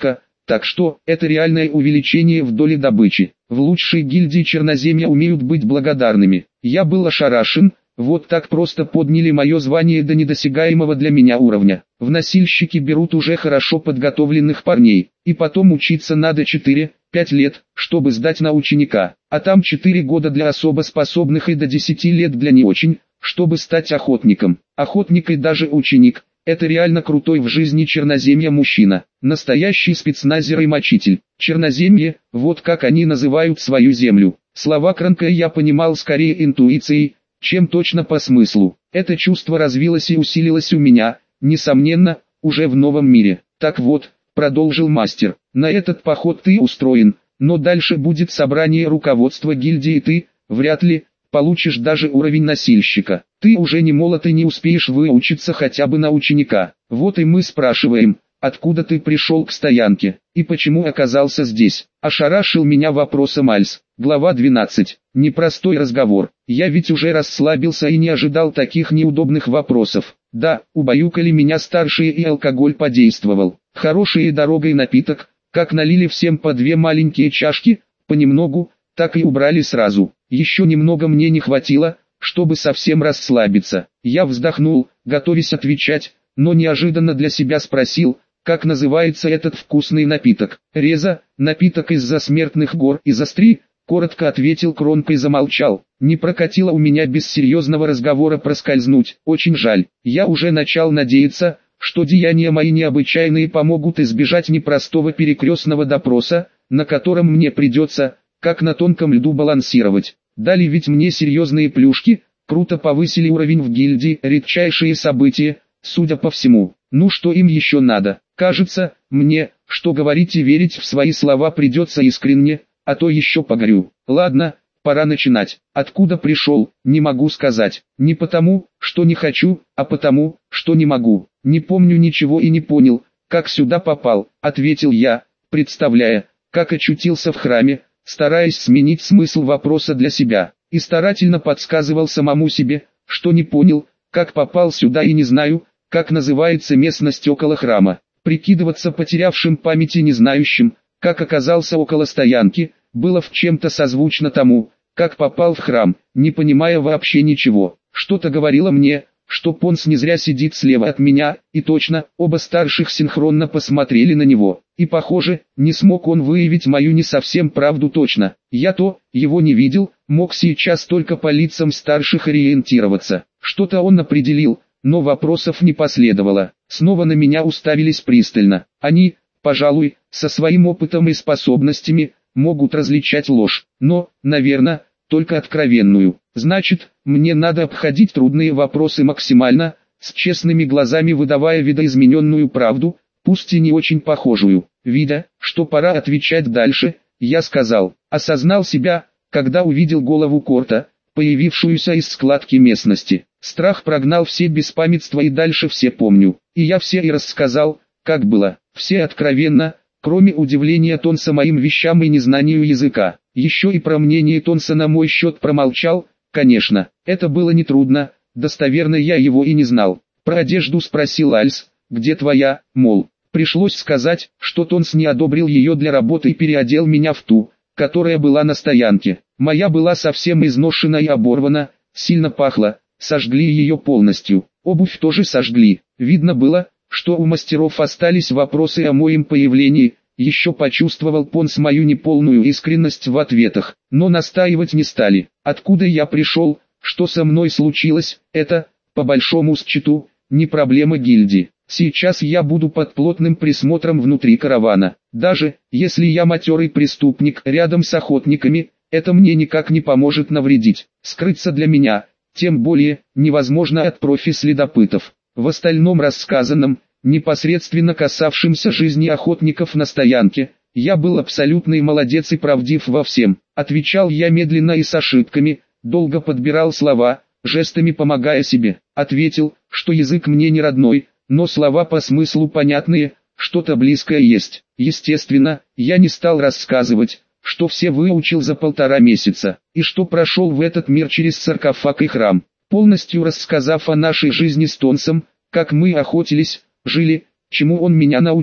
Так что, это реальное увеличение в доле добычи. В лучшей гильдии Черноземья умеют быть благодарными. Я был ошарашен, вот так просто подняли мое звание до недосягаемого для меня уровня. В носильщики берут уже хорошо подготовленных парней, и потом учиться надо четыре-пять лет, чтобы сдать на ученика, а там четыре года для особо способных и до десяти лет для не очень, чтобы стать охотником. Охотник и даже ученик – это реально крутой в жизни Черноземья мужчина, настоящий спецназер и мочитель. Черноземье – вот как они называют свою землю. Слова Кранка я понимал скорее интуицией, чем точно по смыслу. Это чувство развилось и усилилось у меня, несомненно, уже в новом мире. Так вот, продолжил мастер, на этот поход ты устроен, но дальше будет собрание руководства гильдии и ты, вряд ли, получишь даже уровень носильщика. Ты уже не молод и не успеешь выучиться хотя бы на ученика. Вот и мы спрашиваем, откуда ты пришел к стоянке, и почему оказался здесь? Ошарашил меня вопросом Альс. Глава двенадцать. Непростой разговор. Я ведь уже расслабился и не ожидал таких неудобных вопросов. Да, убаюкали меня старшие и алкоголь подействовал. Хороший и дорогой напиток, как налили всем по две маленькие чашки, понемногу, так и убрали сразу. Еще немного мне не хватило, чтобы совсем расслабиться. Я вздохнул, готовясь отвечать, но неожиданно для себя спросил, как называется этот вкусный напиток. Реза, напиток из-за смертных гор и застри, коротко ответил Кронка и замолчал. Не прокатило у меня без серьезного разговора проскользнуть. Очень жаль. Я уже начал надеяться, что деяния мои необычайные помогут избежать непростого перекрестного допроса, на котором мне придется, как на тонком льду, балансировать. Дали ведь мне серьезные плюшки, круто повысили уровень в гильдии, редчайшие события, судя по всему. Ну что им еще надо? Кажется, мне, что говорить и верить в свои слова придется искренне, а то еще погорю. Ладно, пора начинать. Откуда пришел, не могу сказать. Не потому, что не хочу, а потому, что не могу. Не помню ничего и не понял, как сюда попал, ответил я, представляя, как очутился в храме, стараясь сменить смысл вопроса для себя, и старательно подсказывал самому себе, что не понял, как попал сюда и не знаю, как называется местность около храма. Прикидываться потерявшим памяти не знающим, как оказался около стоянки, было в чем-то созвучно тому, как попал в храм, не понимая вообще ничего. Что-то говорило мне, что Понс не зря сидит слева от меня, и точно, оба старших синхронно посмотрели на него. И похоже, не смог он выявить мою не совсем правду точно. Я-то, его не видел, мог сейчас только по лицам старших ориентироваться. Что-то он определил, но вопросов не последовало. Снова на меня уставились пристально. Они, пожалуй, со своим опытом и способностями, могут различать ложь, но, наверное, только откровенную. Значит, мне надо обходить трудные вопросы максимально, с честными глазами выдавая видоизмененную правду, пусть и не очень похожую. Видя, что пора отвечать дальше, я сказал, осознал себя, когда увидел голову Корта, появившуюся из складки местности. Страх прогнал все беспамятства и дальше все помню. И я все и рассказал, как было, все откровенно, кроме удивления Тонса моим вещам и незнанию языка. Еще и про мнение Тонса на мой счет промолчал, конечно, это было нетрудно, достоверно я его и не знал. Про одежду спросил Альс, где твоя, мол. Пришлось сказать, что Тонс не одобрил ее для работы и переодел меня в ту, которая была на стоянке. Моя была совсем изношена и оборвана, сильно пахла, сожгли ее полностью. Обувь тоже сожгли. Видно было, что у мастеров остались вопросы о моем появлении. Еще почувствовал Понс мою неполную искренность в ответах, но настаивать не стали. Откуда я пришел, что со мной случилось, это, по большому счету, не проблема гильдии. Сейчас я буду под плотным присмотром внутри каравана. Даже, если я матерый преступник рядом с охотниками, это мне никак не поможет навредить. Скрыться для меня, тем более, невозможно от профи-следопытов. В остальном рассказанном, непосредственно касавшимся жизни охотников на стоянке, я был абсолютный молодец и правдив во всем. Отвечал я медленно и с ошибками, долго подбирал слова, жестами помогая себе. Ответил, что язык мне не родной, но слова по смыслу понятные, что-то близкое есть. Естественно, я не стал рассказывать, что все выучил за полтора месяца, и что прошел в этот мир через саркофаг и храм. Полностью рассказав о нашей жизни с Тонсом, как мы охотились, жили, чему он меня научил,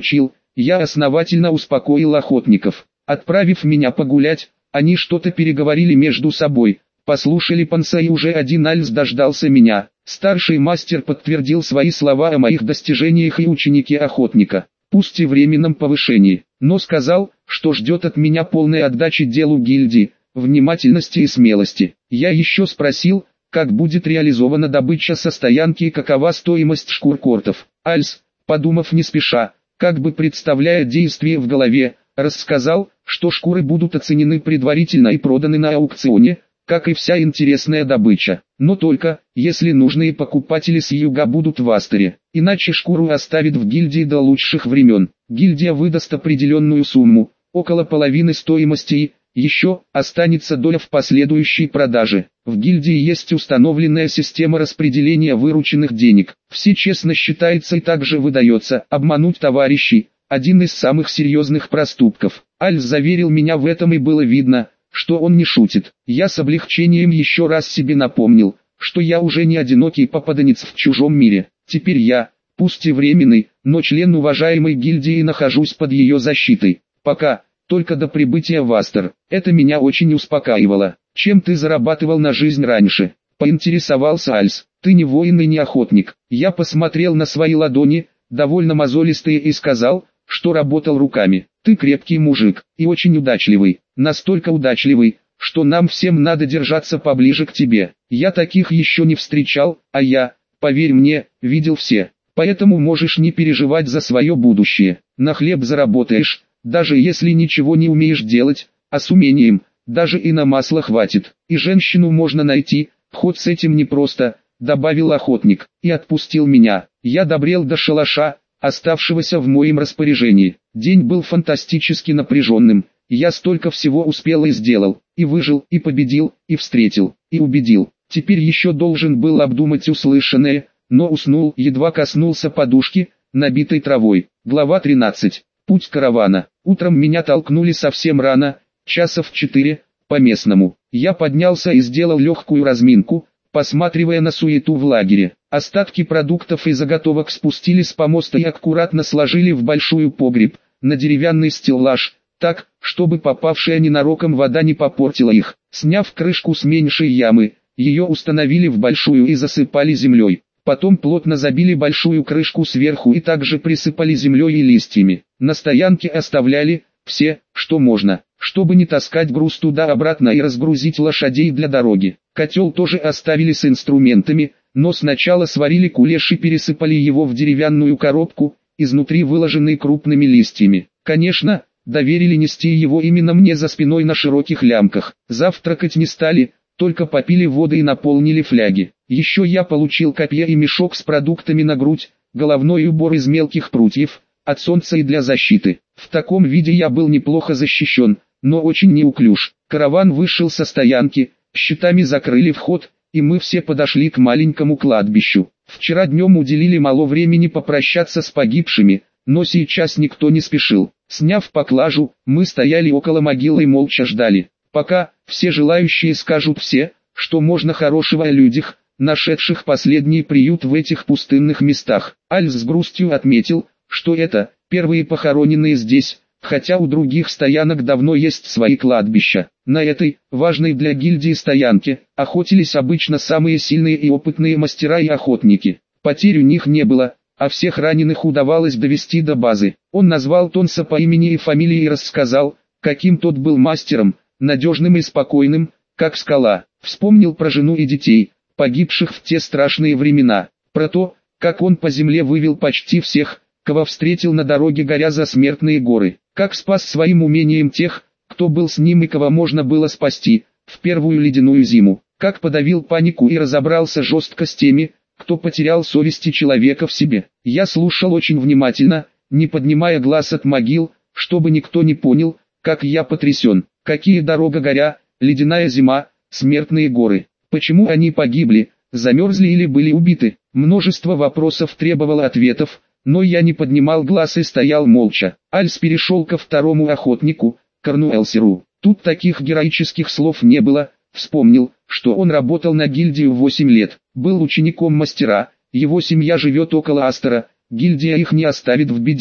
я основательно успокоил охотников. Отправив меня погулять, они что-то переговорили между собой, послушали Панса, и уже один Альс дождался меня. Старший мастер подтвердил свои слова о моих достижениях и ученике охотника, пусть и временном повышении, но сказал, что ждет от меня полной отдачи делу гильдии, внимательности и смелости. Я еще спросил, как будет реализована добыча со стоянки и какова стоимость шкур кортов. Альс, подумав не спеша, как бы представляя действие в голове, рассказал, что шкуры будут оценены предварительно и проданы на аукционе, как и вся интересная добыча, но только, если нужные покупатели с юга будут в Астере, иначе шкуру оставят в гильдии до лучших времен. Гильдия выдаст определенную сумму, около половины стоимости, и еще останется доля в последующей продаже. В гильдии есть установленная система распределения вырученных денег. Все честно считается и также выдается. Обмануть товарищей – один из самых серьезных проступков. Альс заверил меня в этом, и было видно, что он не шутит. Я с облегчением еще раз себе напомнил, что я уже не одинокий попаданец в чужом мире. Теперь я, пусть и временный, но член уважаемой гильдии и нахожусь под ее защитой. Пока, только до прибытия в Астер. Это меня очень успокаивало. Чем ты зарабатывал на жизнь раньше? Поинтересовался Альс. Ты не воин и не охотник. Я посмотрел на свои ладони, довольно мозолистые, и сказал, что работал руками. Ты крепкий мужик и очень удачливый. Настолько удачливый, что нам всем надо держаться поближе к тебе. Я таких еще не встречал, а я, поверь мне, видел все. Поэтому можешь не переживать за свое будущее. На хлеб заработаешь, даже если ничего не умеешь делать, а с умением, даже и на масло хватит. И женщину можно найти, хоть с этим непросто, добавил охотник, и отпустил меня. Я добрел до шалаша, оставшегося в моем распоряжении. День был фантастически напряженным. Я столько всего успел и сделал, и выжил, и победил, и встретил, и убедил. Теперь еще должен был обдумать услышанное, но уснул, едва коснулся подушки, набитой травой. Глава тринадцать. Путь каравана. Утром меня толкнули совсем рано, часа в четыре, по местному. Я поднялся и сделал легкую разминку, посматривая на суету в лагере. Остатки продуктов и заготовок спустили с помоста и аккуратно сложили в большой погреб, на деревянный стеллаж, так, чтобы попавшая ненароком вода не попортила их. Сняв крышку с меньшей ямы, ее установили в большую и засыпали землей. Потом плотно забили большую крышку сверху и также присыпали землей и листьями. На стоянке оставляли все, что можно, чтобы не таскать груз туда-обратно и разгрузить лошадей для дороги. Котел тоже оставили с инструментами, но сначала сварили кулеш и пересыпали его в деревянную коробку, изнутри выложенной крупными листьями. Конечно, доверили нести его именно мне за спиной на широких лямках. Завтракать не стали, только попили воды и наполнили фляги. Еще я получил копья и мешок с продуктами на грудь, головной убор из мелких прутьев, от солнца и для защиты. В таком виде я был неплохо защищен, но очень неуклюж. Караван вышел со стоянки, щитами закрыли вход, и мы все подошли к маленькому кладбищу. Вчера днем уделили мало времени попрощаться с погибшими, но сейчас никто не спешил. Сняв поклажу, мы стояли около могилы и молча ждали, пока все желающие скажут все, что можно хорошего о людях, нашедших последний приют в этих пустынных местах. Альс с грустью отметил, что это первые похороненные здесь, хотя у других стоянок давно есть свои кладбища. На этой, важной для гильдии стоянке, охотились обычно самые сильные и опытные мастера и охотники. Потерь у них не было, а всех раненых удавалось довести до базы. Он назвал Тонса по имени и фамилии и рассказал, каким тот был мастером, надежным и спокойным, как скала. Вспомнил про жену и детей, погибших в те страшные времена, про то, как он по земле вывел почти всех, кого встретил на дороге, горя за смертные горы, как спас своим умением тех, кто был с ним и кого можно было спасти, в первую ледяную зиму, как подавил панику и разобрался жестко с теми, кто потерял совести человека в себе. Я слушал очень внимательно, не поднимая глаз от могил, чтобы никто не понял, как я потрясен. Какие дорога, горя, ледяная зима, смертные горы. Почему они погибли, замерзли или были убиты? Множество вопросов требовало ответов, но я не поднимал глаз и стоял молча. Альс перешел ко второму охотнику, Корнуэлсеру. Тут таких героических слов не было. Вспомнил, что он работал на гильдию восемь лет, был учеником мастера, его семья живет около Астера, гильдия их не оставит в беде.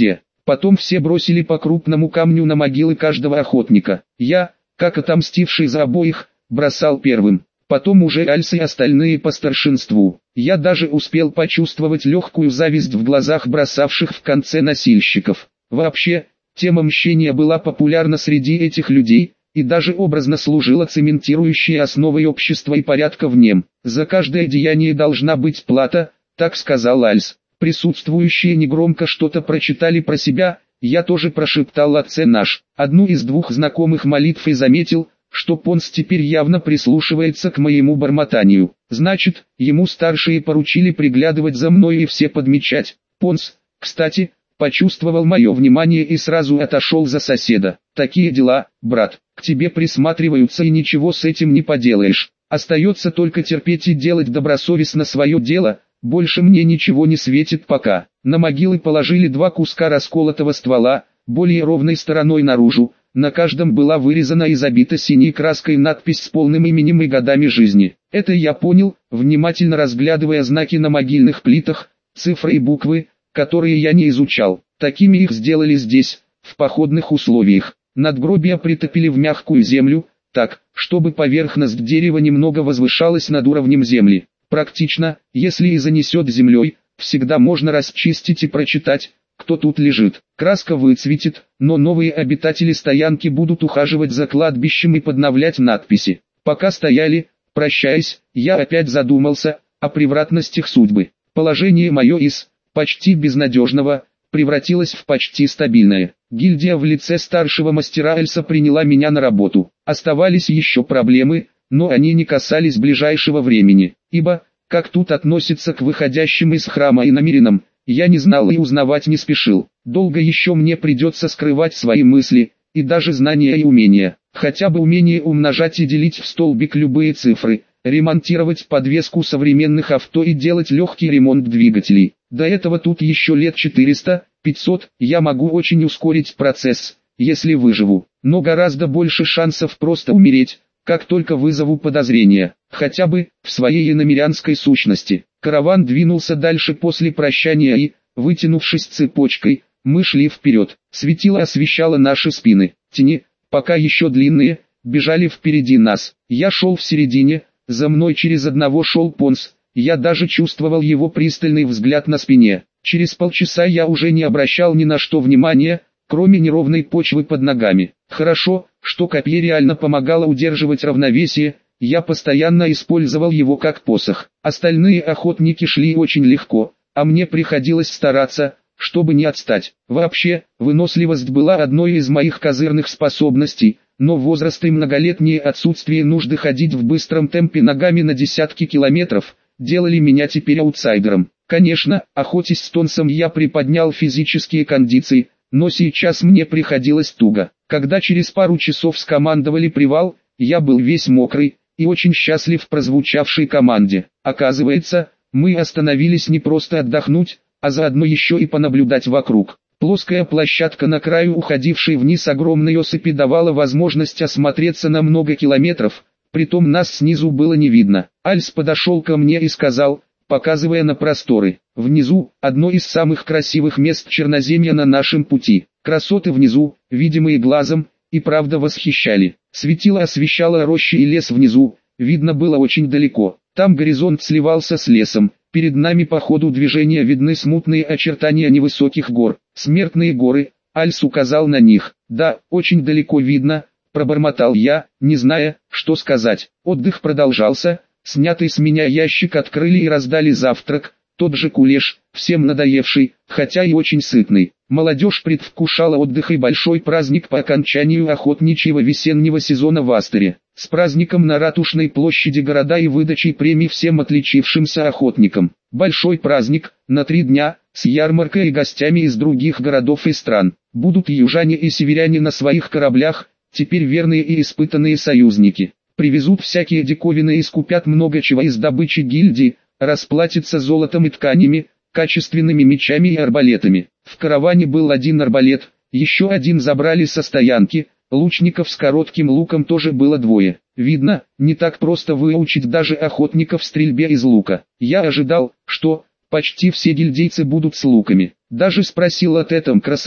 Потом все бросили по крупному камню на могилы каждого охотника. Я, как отомстивший за обоих, бросал первым. Потом уже Альс и остальные по старшинству. Я даже успел почувствовать легкую зависть в глазах бросавших в конце носильщиков. Вообще, тема мщения была популярна среди этих людей, и даже образно служила цементирующей основой общества и порядка в нем. За каждое деяние должна быть плата, так сказал Альс. Присутствующие негромко что-то прочитали про себя, я тоже прошептал «Отце наш». Одну из двух знакомых молитв и заметил, что Понс теперь явно прислушивается к моему бормотанию. Значит, ему старшие поручили приглядывать за мной и все подмечать. Понс, кстати, почувствовал мое внимание и сразу отошел за соседа. Такие дела, брат, к тебе присматриваются и ничего с этим не поделаешь. Остается только терпеть и делать добросовестно свое дело, больше мне ничего не светит пока. На могилы положили два куска расколотого ствола, более ровной стороной наружу. На каждом была вырезана и забита синей краской надпись с полным именем и годами жизни. Это я понял, внимательно разглядывая знаки на могильных плитах, цифры и буквы, которые я не изучал. Такими их сделали здесь, в походных условиях. Надгробия притопили в мягкую землю, так, чтобы поверхность дерева немного возвышалась над уровнем земли. Практично, если и занесет землей, всегда можно расчистить и прочитать, кто тут лежит. Краска выцветит, но новые обитатели стоянки будут ухаживать за кладбищем и подновлять надписи. Пока стояли, прощаясь, я опять задумался о превратностях судьбы. Положение мое из почти безнадежного превратилось в почти стабильное. Гильдия в лице старшего мастера Альса приняла меня на работу. Оставались еще проблемы, но они не касались ближайшего времени, ибо, как тут относится к выходящим из храма и намеренным, я не знал и узнавать не спешил. Долго еще мне придется скрывать свои мысли, и даже знания и умения. Хотя бы умение умножать и делить в столбик любые цифры, ремонтировать подвеску современных авто и делать легкий ремонт двигателей. До этого тут еще лет четыреста пятьсот, я могу очень ускорить процесс, если выживу. Но гораздо больше шансов просто умереть, как только вызову подозрения, хотя бы в своей иномерянской сущности. Караван двинулся дальше после прощания и, вытянувшись цепочкой, мы шли вперед. Светило освещало наши спины. Тени, пока еще длинные, бежали впереди нас. Я шел в середине, за мной через одного шел Понс. Я даже чувствовал его пристальный взгляд на спине. Через полчаса я уже не обращал ни на что внимания, кроме неровной почвы под ногами. Хорошо, что копье реально помогало удерживать равновесие, я постоянно использовал его как посох. Остальные охотники шли очень легко, а мне приходилось стараться, чтобы не отстать. Вообще, выносливость была одной из моих козырных способностей, но возраст и многолетнее отсутствие нужды ходить в быстром темпе ногами на десятки километров делали меня теперь аутсайдером. Конечно, охотясь с Понсом я приподнял физические кондиции, но сейчас мне приходилось туго. Когда через пару часов скомандовали привал, я был весь мокрый и очень счастлив прозвучавшей команде. Оказывается, мы остановились не просто отдохнуть, а заодно еще и понаблюдать вокруг. Плоская площадка на краю уходившей вниз огромной осыпи давала возможность осмотреться на много километров, притом нас снизу было не видно. Альс подошел ко мне и сказал, показывая на просторы: внизу, одно из самых красивых мест Черноземья на нашем пути. Красоты внизу, видимые глазом, и правда восхищали. Светило освещало рощи и лес внизу, видно было очень далеко. Там горизонт сливался с лесом, перед нами по ходу движения видны смутные очертания невысоких гор. Смертные горы, Альс указал на них. Да, очень далеко видно, пробормотал я, не зная, что сказать. Отдых продолжался, снятый с меня ящик открыли и раздали завтрак, тот же кулеш, всем надоевший, хотя и очень сытный. Молодежь предвкушала отдых и большой праздник по окончанию охотничьего весеннего сезона в Астере. С праздником на Ратушной площади города и выдачей премий всем отличившимся охотникам. Большой праздник, на три дня, с ярмаркой и гостями из других городов и стран. Будут южане и северяне на своих кораблях, теперь верные и испытанные союзники. Привезут всякие диковины и скупят много чего из добычи гильдии, расплатятся золотом и тканями, качественными мечами и арбалетами. В караване был один арбалет, еще один забрали со стоянки, лучников с коротким луком тоже было двое. Видно, не так просто выучить даже охотников стрельбе из лука. Я ожидал, что почти все гильдейцы будут с луками. Даже спросил от Этамкраса,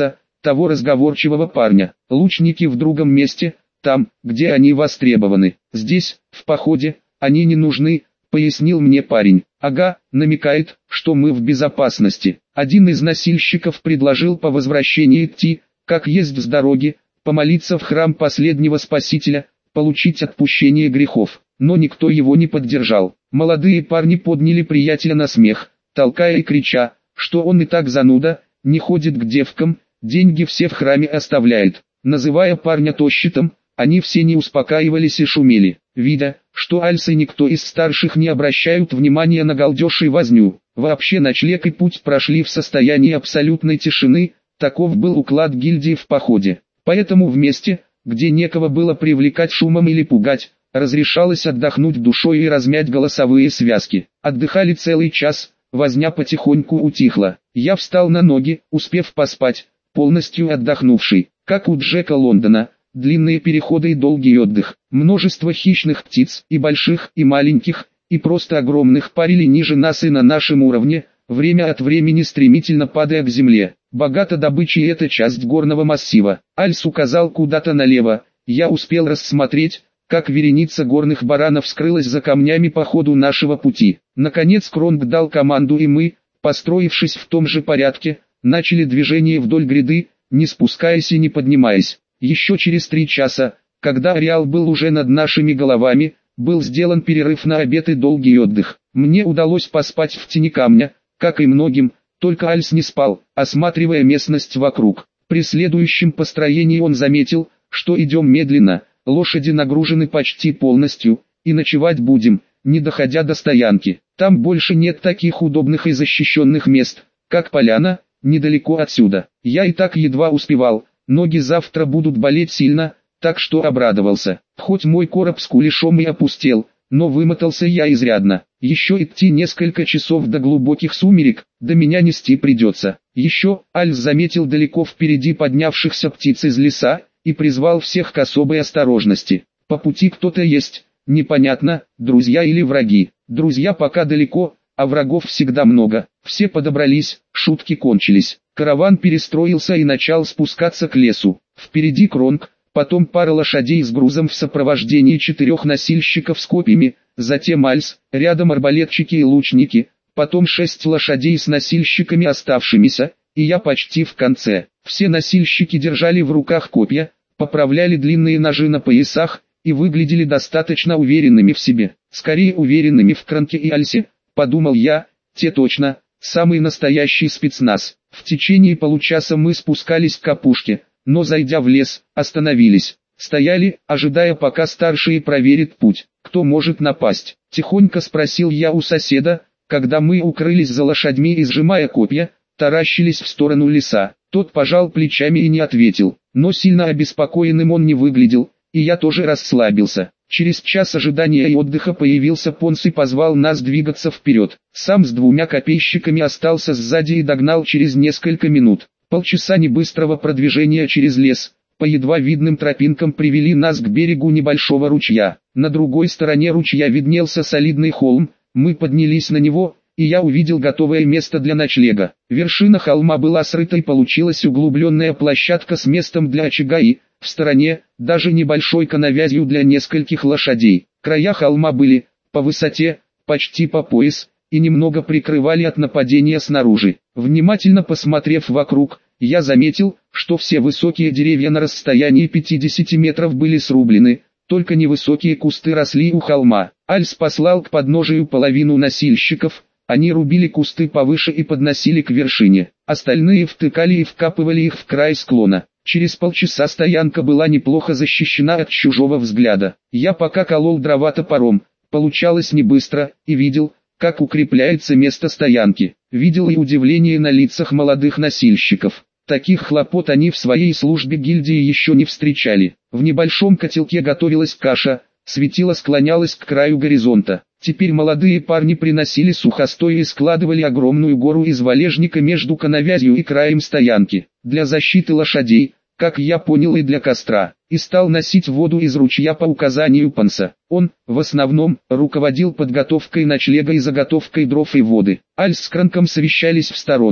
того разговорчивого парня. Лучники в другом месте, там, где они востребованы. Здесь, в походе, они не нужны, пояснил мне парень. Ага, намекает, что мы в безопасности. Один из носильщиков предложил по возвращении идти, как есть с дороги, помолиться в храм последнего Спасителя, получить отпущение грехов. Но никто его не поддержал. Молодые парни подняли приятеля на смех, толкая и крича, что он и так зануда, не ходит к девкам, деньги все в храме оставляет. Называя парня тощитом, они все не успокаивались и шумели, видя, что Альс и никто из старших не обращают внимания на галдеж и возню. Вообще ночлег и путь прошли в состоянии абсолютной тишины, таков был уклад гильдии в походе. Поэтому в месте, где некого было привлекать шумом или пугать, разрешалось отдохнуть душой и размять голосовые связки. Отдыхали целый час, возня потихоньку утихла. Я встал на ноги, успев поспать, полностью отдохнувший, как у Джека Лондона. Длинные переходы и долгий отдых. Множество хищных птиц, и больших, и маленьких, и просто огромных, парили ниже нас и на нашем уровне, время от времени стремительно падая к земле. Богата добычей эта часть горного массива. Альс указал куда-то налево. Я успел рассмотреть, как вереница горных баранов скрылась за камнями по ходу нашего пути. Наконец Кронг дал команду, и мы, построившись в том же порядке, начали движение вдоль гряды, не спускаясь и не поднимаясь. Еще через три часа, когда ареал был уже над нашими головами, был сделан перерыв на обед и долгий отдых. Мне удалось поспать в тени камня, как и многим, только Альс не спал, осматривая местность вокруг. При следующем построении он заметил, что идем медленно, лошади нагружены почти полностью, и ночевать будем, не доходя до стоянки. Там больше нет таких удобных и защищенных мест, как поляна, недалеко отсюда. Я и так едва успевал. Ноги завтра будут болеть сильно, так что обрадовался. Хоть мой короб с кулешом и опустел, но вымотался я изрядно. Еще идти несколько часов до глубоких сумерек, до меня нести придется. Еще Альс заметил далеко впереди поднявшихся птиц из леса, и призвал всех к особой осторожности. По пути кто-то есть, непонятно, друзья или враги. Друзья пока далеко, а врагов всегда много. Все подобрались, шутки кончились. Караван перестроился и начал спускаться к лесу. Впереди Кронг, потом пара лошадей с грузом в сопровождении четырех носильщиков с копьями, затем Альс, рядом арбалетчики и лучники, потом шесть лошадей с носильщиками оставшимися, и я почти в конце. Все носильщики держали в руках копья, поправляли длинные ножи на поясах, и выглядели достаточно уверенными в себе. Скорее уверенными в Кронге и Альсе, подумал я, те точно, самый настоящий спецназ. В течение получаса мы спускались к опушке, но зайдя в лес, остановились. Стояли, ожидая пока старшие проверят путь. Кто может напасть? Тихонько спросил я у соседа, когда мы укрылись за лошадьми и, сжимая копья, таращились в сторону леса. Тот пожал плечами и не ответил, но сильно обеспокоенным он не выглядел, и я тоже расслабился. Через час ожидания и отдыха появился Понс и позвал нас двигаться вперед. Сам с двумя копейщиками остался сзади и догнал через несколько минут. Полчаса небыстрого продвижения через лес, по едва видным тропинкам привели нас к берегу небольшого ручья. На другой стороне ручья виднелся солидный холм, мы поднялись на него, и я увидел готовое место для ночлега. Вершина холма была срыта и получилась углубленная площадка с местом для очага и, в стороне, даже небольшой коновязью для нескольких лошадей. Края холма были, по высоте, почти по пояс, и немного прикрывали от нападения снаружи. Внимательно посмотрев вокруг, я заметил, что все высокие деревья на расстоянии пятидесяти метров были срублены, только невысокие кусты росли у холма. Альс послал к подножию половину носильщиков, они рубили кусты повыше и подносили к вершине. Остальные втыкали и вкапывали их в край склона. Через полчаса стоянка была неплохо защищена от чужого взгляда. Я пока колол дрова топором, получалось не быстро, и видел, как укрепляется место стоянки. Видел и удивление на лицах молодых носильщиков. Таких хлопот они в своей службе гильдии еще не встречали. В небольшом котелке готовилась каша, светило склонялось к краю горизонта. Теперь молодые парни приносили сухостой и складывали огромную гору из валежника между коновязью и краем стоянки, для защиты лошадей, как я понял, и для костра, и стал носить воду из ручья по указанию Понса. Он, в основном, руководил подготовкой ночлега и заготовкой дров и воды. Альс с Кронком совещались в сторонке,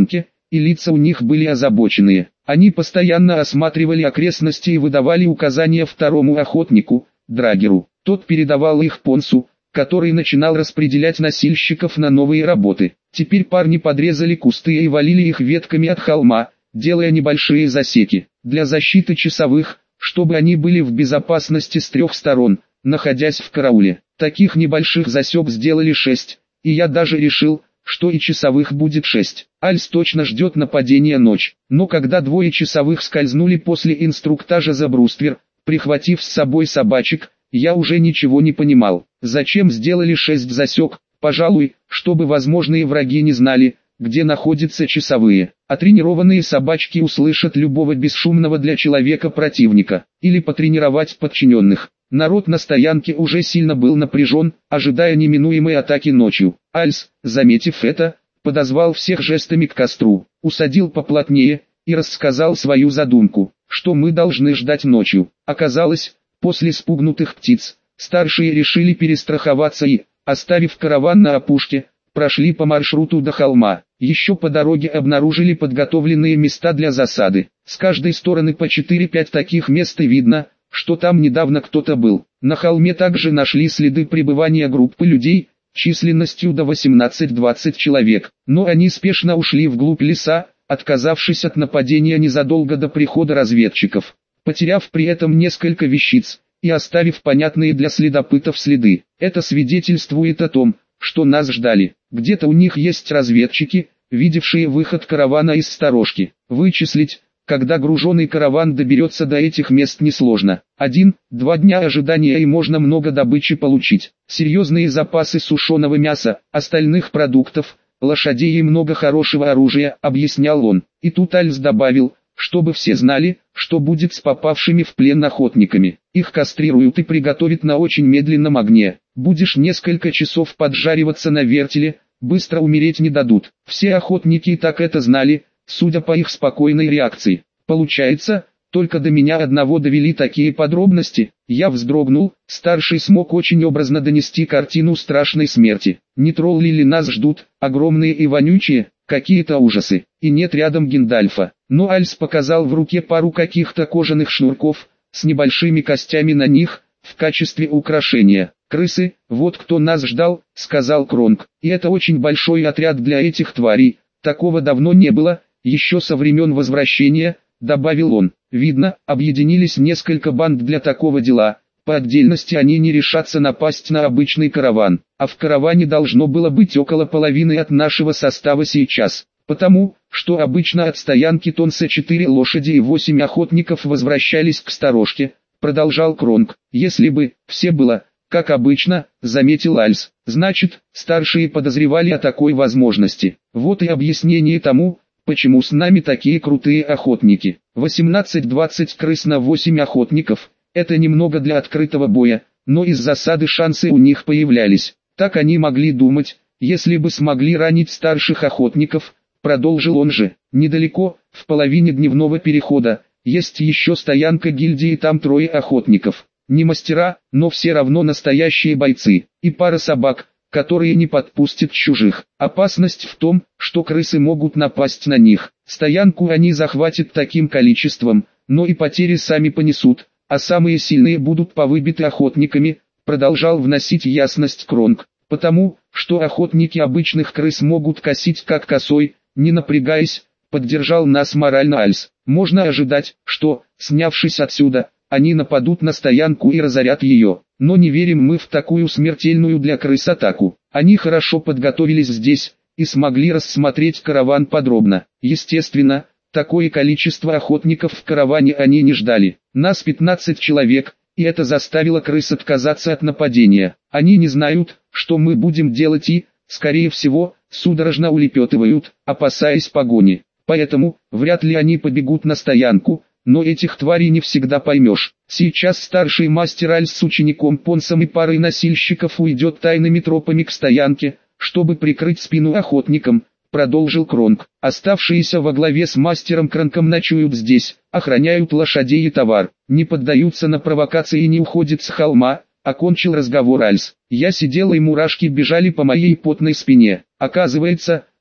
и лица у них были озабоченные. Они постоянно осматривали окрестности и выдавали указания второму охотнику, Драгеру. Тот передавал их Понсу, который начинал распределять носильщиков на новые работы. Теперь парни подрезали кусты и валили их ветками от холма, делая небольшие засеки для защиты часовых, чтобы они были в безопасности с трех сторон, находясь в карауле. Таких небольших засек сделали шесть, и я даже решил, что и часовых будет шесть. Альс точно ждет нападения ночь. Но когда двое часовых скользнули после инструктажа за бруствер, прихватив с собой собачек, я уже ничего не понимал. Зачем сделали шесть засек? Пожалуй, чтобы возможные враги не знали, где находятся часовые. А тренированные собачки услышат любого бесшумного для человека противника. Или потренировать подчиненных. Народ на стоянке уже сильно был напряжен, ожидая неминуемой атаки ночью. Альс, заметив это, подозвал всех жестами к костру, усадил поплотнее и рассказал свою задумку, что мы должны ждать ночью. Оказалось, после спугнутых птиц, старшие решили перестраховаться и, оставив караван на опушке, прошли по маршруту до холма. Еще по дороге обнаружили подготовленные места для засады. С каждой стороны по четыре-пять таких мест и видно, что там недавно кто-то был. На холме также нашли следы пребывания группы людей, численностью до восемнадцати-двадцати человек. Но они спешно ушли вглубь леса, отказавшись от нападения незадолго до прихода разведчиков, потеряв при этом несколько вещиц и оставив понятные для следопытов следы. Это свидетельствует о том, что нас ждали. Где-то у них есть разведчики, видевшие выход каравана из сторожки. Вычислить, когда груженный караван доберется до этих мест, несложно. Один-два дня ожидания и можно много добычи получить. Серьезные запасы сушеного мяса, остальных продуктов, лошадей и много хорошего оружия, объяснял он. И тут Альс добавил, чтобы все знали, что будет с попавшими в плен охотниками. Их кастрируют и приготовят на очень медленном огне. Будешь несколько часов поджариваться на вертеле, быстро умереть не дадут. Все охотники и так это знали, судя по их спокойной реакции. Получается, только до меня одного довели такие подробности. Я вздрогнул, старший смог очень образно донести картину страшной смерти. Не тролли ли нас ждут, огромные и вонючие, какие-то ужасы. И нет рядом Гендальфа. Но Альс показал в руке пару каких-то кожаных шнурков, с небольшими костями на них, в качестве украшения. «Крысы, вот кто нас ждал», — сказал Кронк. «И это очень большой отряд для этих тварей, такого давно не было, еще со времен возвращения», — добавил он. «Видно, объединились несколько банд для такого дела, по отдельности они не решатся напасть на обычный караван, а в караване должно было быть около половины от нашего состава сейчас, потому, что обычно от стоянки Тонса четыре лошади и восемь охотников возвращались к сторожке», — продолжал Кронк. «Если бы все было, как обычно», — заметил Альс, — «значит, старшие подозревали о такой возможности. Вот и объяснение тому, почему с нами такие крутые охотники. восемнадцать-двадцать крыс на восемь охотников — это немного для открытого боя, но из засады шансы у них появлялись. Так они могли думать, если бы смогли ранить старших охотников», — продолжил он же. «Недалеко, в половине дневного перехода, есть еще стоянка гильдии, там трое охотников. Не мастера, но все равно настоящие бойцы, и пара собак, которые не подпустят чужих. Опасность в том, что крысы могут напасть на них. Стоянку они захватят таким количеством, но и потери сами понесут, а самые сильные будут повыбиты охотниками», — продолжал вносить ясность Кронк. «Потому, что охотники обычных крыс могут косить как косой, не напрягаясь», — поддержал нас морально Альс. «Можно ожидать, что, снявшись отсюда, они нападут на стоянку и разорят ее. Но не верим мы в такую смертельную для крыс атаку. Они хорошо подготовились здесь и смогли рассмотреть караван подробно. Естественно, такое количество охотников в караване они не ждали. Нас пятнадцать человек, и это заставило крыс отказаться от нападения. Они не знают, что мы будем делать и, скорее всего, судорожно улепетывают, опасаясь погони. Поэтому, вряд ли они побегут на стоянку, но этих тварей не всегда поймешь. Сейчас старший мастер Альс с учеником Понсом и парой носильщиков уйдет тайными тропами к стоянке, чтобы прикрыть спину охотникам», — продолжил Кронк. «Оставшиеся во главе с мастером Кронком ночуют здесь, охраняют лошадей и товар, не поддаются на провокации и не уходят с холма», — окончил разговор Альс. «Я сидел и мурашки бежали по моей потной спине. Оказывается,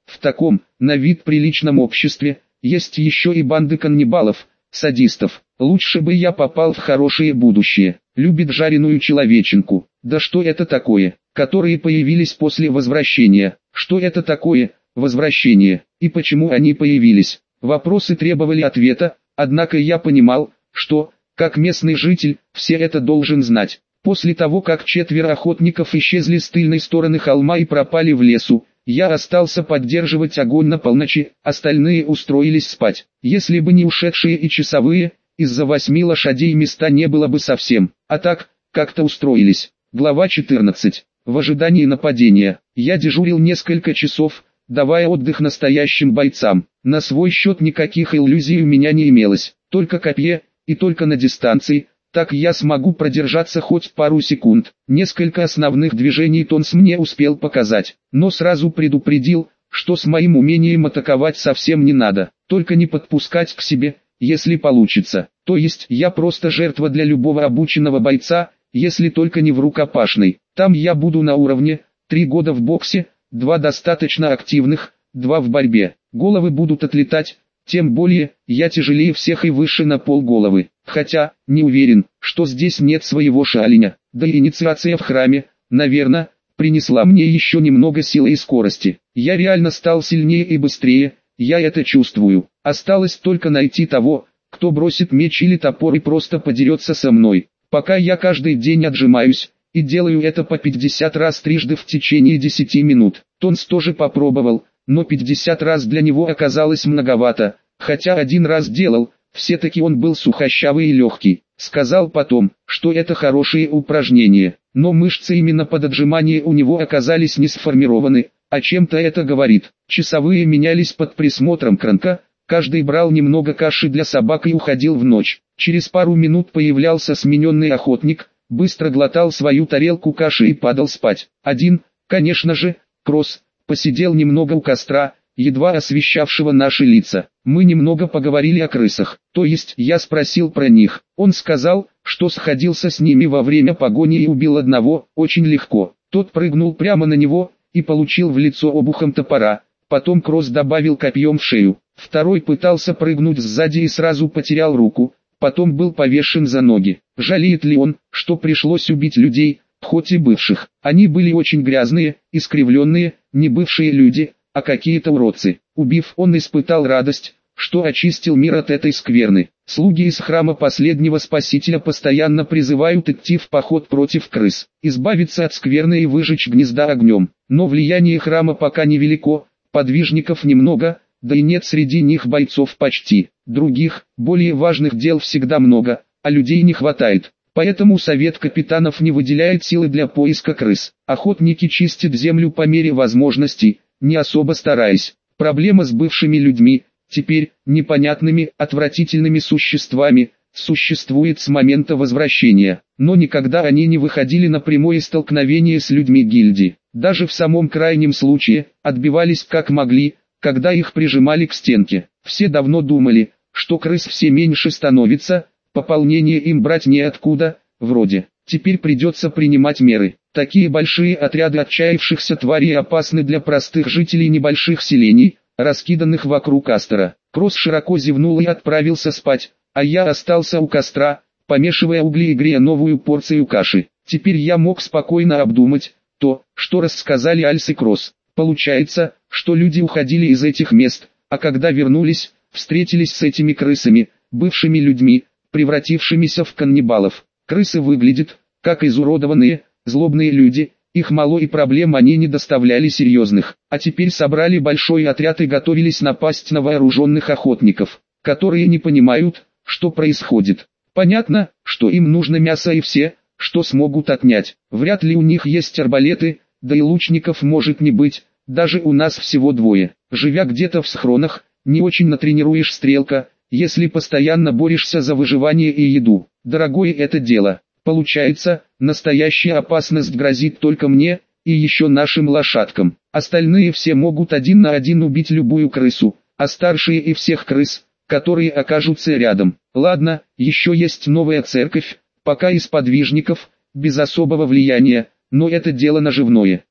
В таком, на вид приличном обществе, есть еще и банды каннибалов, садистов. Лучше бы я попал в хорошее будущее. Любит жареную человеченку. Да что это такое? Которые появились после возвращения. Что это такое, возвращение? И почему они появились? Вопросы требовали ответа, однако я понимал, что, как местный житель, все это должен знать. После того, как четверо охотников исчезли с тыльной стороны холма и пропали в лесу, я остался поддерживать огонь на полночи, остальные устроились спать. Если бы не ушедшие и часовые, из-за восьми лошадей места не было бы совсем. А так, как-то устроились. Глава четырнадцать. В ожидании нападения, я дежурил несколько часов, давая отдых настоящим бойцам. На свой счет никаких иллюзий у меня не имелось, только копье, и только на дистанции. Так я смогу продержаться хоть пару секунд. Несколько основных движений Тонс мне успел показать, но сразу предупредил, что с моим умением атаковать совсем не надо, только не подпускать к себе, если получится. То есть я просто жертва для любого обученного бойца, если только не в рукопашной. Там я буду на уровне, три года в боксе, два достаточно активных, два в борьбе. Головы будут отлетать. Тем более, я тяжелее всех и выше на полголовы. Хотя, не уверен, что здесь нет своего шалиня. Да и инициация в храме, наверное, принесла мне еще немного силы и скорости. Я реально стал сильнее и быстрее, я это чувствую. Осталось только найти того, кто бросит меч или топор и просто подерется со мной. Пока я каждый день отжимаюсь, и делаю это по пятьдесят раз трижды в течение десяти минут. Тонс тоже попробовал, но пятьдесят раз для него оказалось многовато, хотя один раз делал, все-таки он был сухощавый и легкий. Сказал потом, что это хорошее упражнение, но мышцы именно под отжимание у него оказались не сформированы, а чем-то это говорит. Часовые менялись под присмотром Кранка, каждый брал немного каши для собак и уходил в ночь. Через пару минут появлялся смененный охотник, быстро глотал свою тарелку каши и падал спать. Один, конечно же, Кросс, посидел немного у костра, едва освещавшего наши лица. Мы немного поговорили о крысах, то есть я спросил про них. Он сказал, что сходился с ними во время погони и убил одного, очень легко. Тот прыгнул прямо на него и получил в лицо обухом топора. Потом Кросс добавил копьем в шею. Второй пытался прыгнуть сзади и сразу потерял руку, потом был повешен за ноги. Жалеет ли он, что пришлось убить людей, хоть и бывших? Они были очень грязные, искривленные, не бывшие люди, а какие-то уродцы. Убив, он испытал радость, что очистил мир от этой скверны. Слуги из храма последнего спасителя постоянно призывают идти в поход против крыс, избавиться от скверны и выжечь гнезда огнем. Но влияние храма пока невелико, подвижников немного, да и нет среди них бойцов почти. Других, более важных дел всегда много, а людей не хватает. Поэтому совет капитанов не выделяет силы для поиска крыс. Охотники чистят землю по мере возможностей, не особо стараясь. Проблема с бывшими людьми, теперь непонятными, отвратительными существами, существует с момента возвращения. Но никогда они не выходили на прямое столкновение с людьми гильдии. Даже в самом крайнем случае, отбивались как могли, когда их прижимали к стенке. Все давно думали, что крыс все меньше становится, пополнение им брать неоткуда, вроде. Теперь придется принимать меры. Такие большие отряды отчаявшихся тварей опасны для простых жителей небольших селений, раскиданных вокруг Астера. Кросс широко зевнул и отправился спать, а я остался у костра, помешивая угли и грея новую порцию каши. Теперь я мог спокойно обдумать то, что рассказали Альс и Кросс. Получается, что люди уходили из этих мест, а когда вернулись, встретились с этими крысами, бывшими людьми, превратившимися в каннибалов. Крысы выглядят, как изуродованные, злобные люди, их мало и проблем они не доставляли серьезных. А теперь собрали большой отряд и готовились напасть на вооруженных охотников, которые не понимают, что происходит. Понятно, что им нужно мясо и все, что смогут отнять. Вряд ли у них есть арбалеты, да и лучников может не быть, даже у нас всего двое. Живя где-то в схронах, не очень натренируешь стрелка, если постоянно борешься за выживание и еду. Дорогое это дело. Получается, настоящая опасность грозит только мне, и еще нашим лошадкам. Остальные все могут один на один убить любую крысу, а старшие и всех крыс, которые окажутся рядом. Ладно, еще есть новая церковь, пока из подвижников, без особого влияния, но это дело наживное.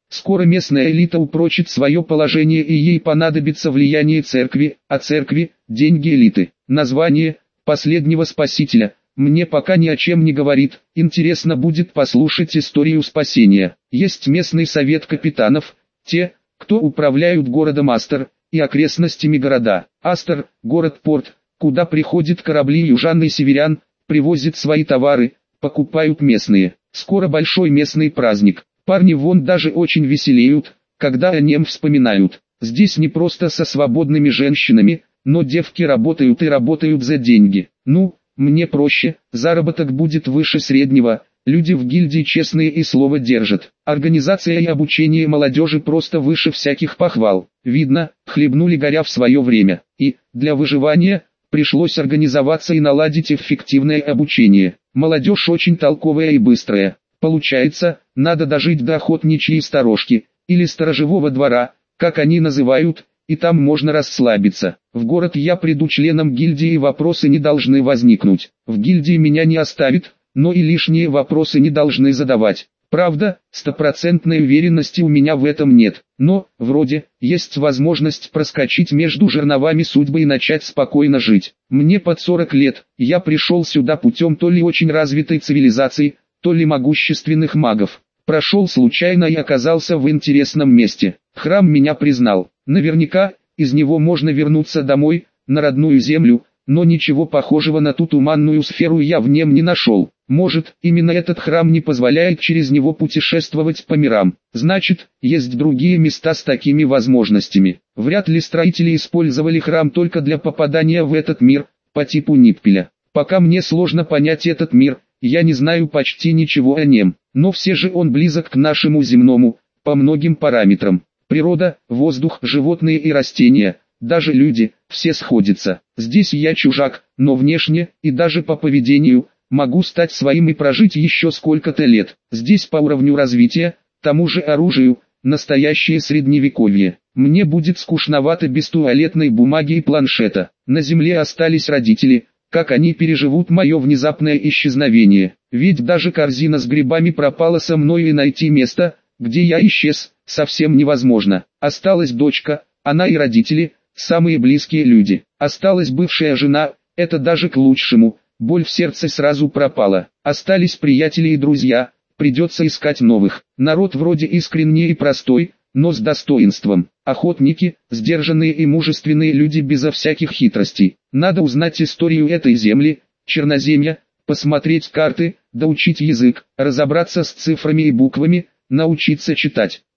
Скоро местная элита упрочит свое положение и ей понадобится влияние церкви, а церкви – деньги элиты. Название «Последнего спасителя» мне пока ни о чем не говорит, интересно будет послушать историю спасения. Есть местный совет капитанов, те, кто управляют городом Астер и окрестностями города. Астер – город-порт, куда приходят корабли южан и северян, привозят свои товары, покупают местные. Скоро большой местный праздник. Парни вон даже очень веселеют, когда о нем вспоминают. Здесь не просто со свободными женщинами, но девки работают и работают за деньги. Ну, мне проще, заработок будет выше среднего, люди в гильдии честные и слово держат. Организация и обучение молодежи просто выше всяких похвал. Видно, хлебнули горя в свое время. И, для выживания, пришлось организоваться и наладить эффективное обучение. Молодежь очень толковая и быстрая. Получается, надо дожить до охотничьей сторожки, или сторожевого двора, как они называют, и там можно расслабиться. В город я приду членом гильдии и вопросы не должны возникнуть. В гильдии меня не оставят, но и лишние вопросы не должны задавать. Правда, стопроцентной уверенности у меня в этом нет, но, вроде, есть возможность проскочить между жерновами судьбы и начать спокойно жить. Мне под сорок лет, я пришел сюда путем то ли очень развитой цивилизации, то ли могущественных магов. Прошел случайно и оказался в интересном месте. Храм меня признал. Наверняка, из него можно вернуться домой, на родную землю, но ничего похожего на ту туманную сферу я в нем не нашел. Может, именно этот храм не позволяет через него путешествовать по мирам. Значит, есть другие места с такими возможностями. Вряд ли строители использовали храм только для попадания в этот мир, по типу Ниппеля. Пока мне сложно понять этот мир, я не знаю почти ничего о нем, но все же он близок к нашему земному, по многим параметрам. Природа, воздух, животные и растения, даже люди, все сходятся. Здесь я чужак, но внешне, и даже по поведению, могу стать своим и прожить еще сколько-то лет. Здесь по уровню развития, тому же оружию, настоящее средневековье. Мне будет скучновато без туалетной бумаги и планшета. На земле остались родители. Как они переживут мое внезапное исчезновение? Ведь даже корзина с грибами пропала со мной, и найти место, где я исчез, совсем невозможно. Осталась дочка, она и родители, самые близкие люди. Осталась бывшая жена, это даже к лучшему, боль в сердце сразу пропала. Остались приятели и друзья, придется искать новых. Народ вроде искренний и простой, но с достоинством. Охотники, сдержанные и мужественные люди безо всяких хитростей. Надо узнать историю этой земли, черноземья, посмотреть карты, доучить язык, разобраться с цифрами и буквами, научиться читать.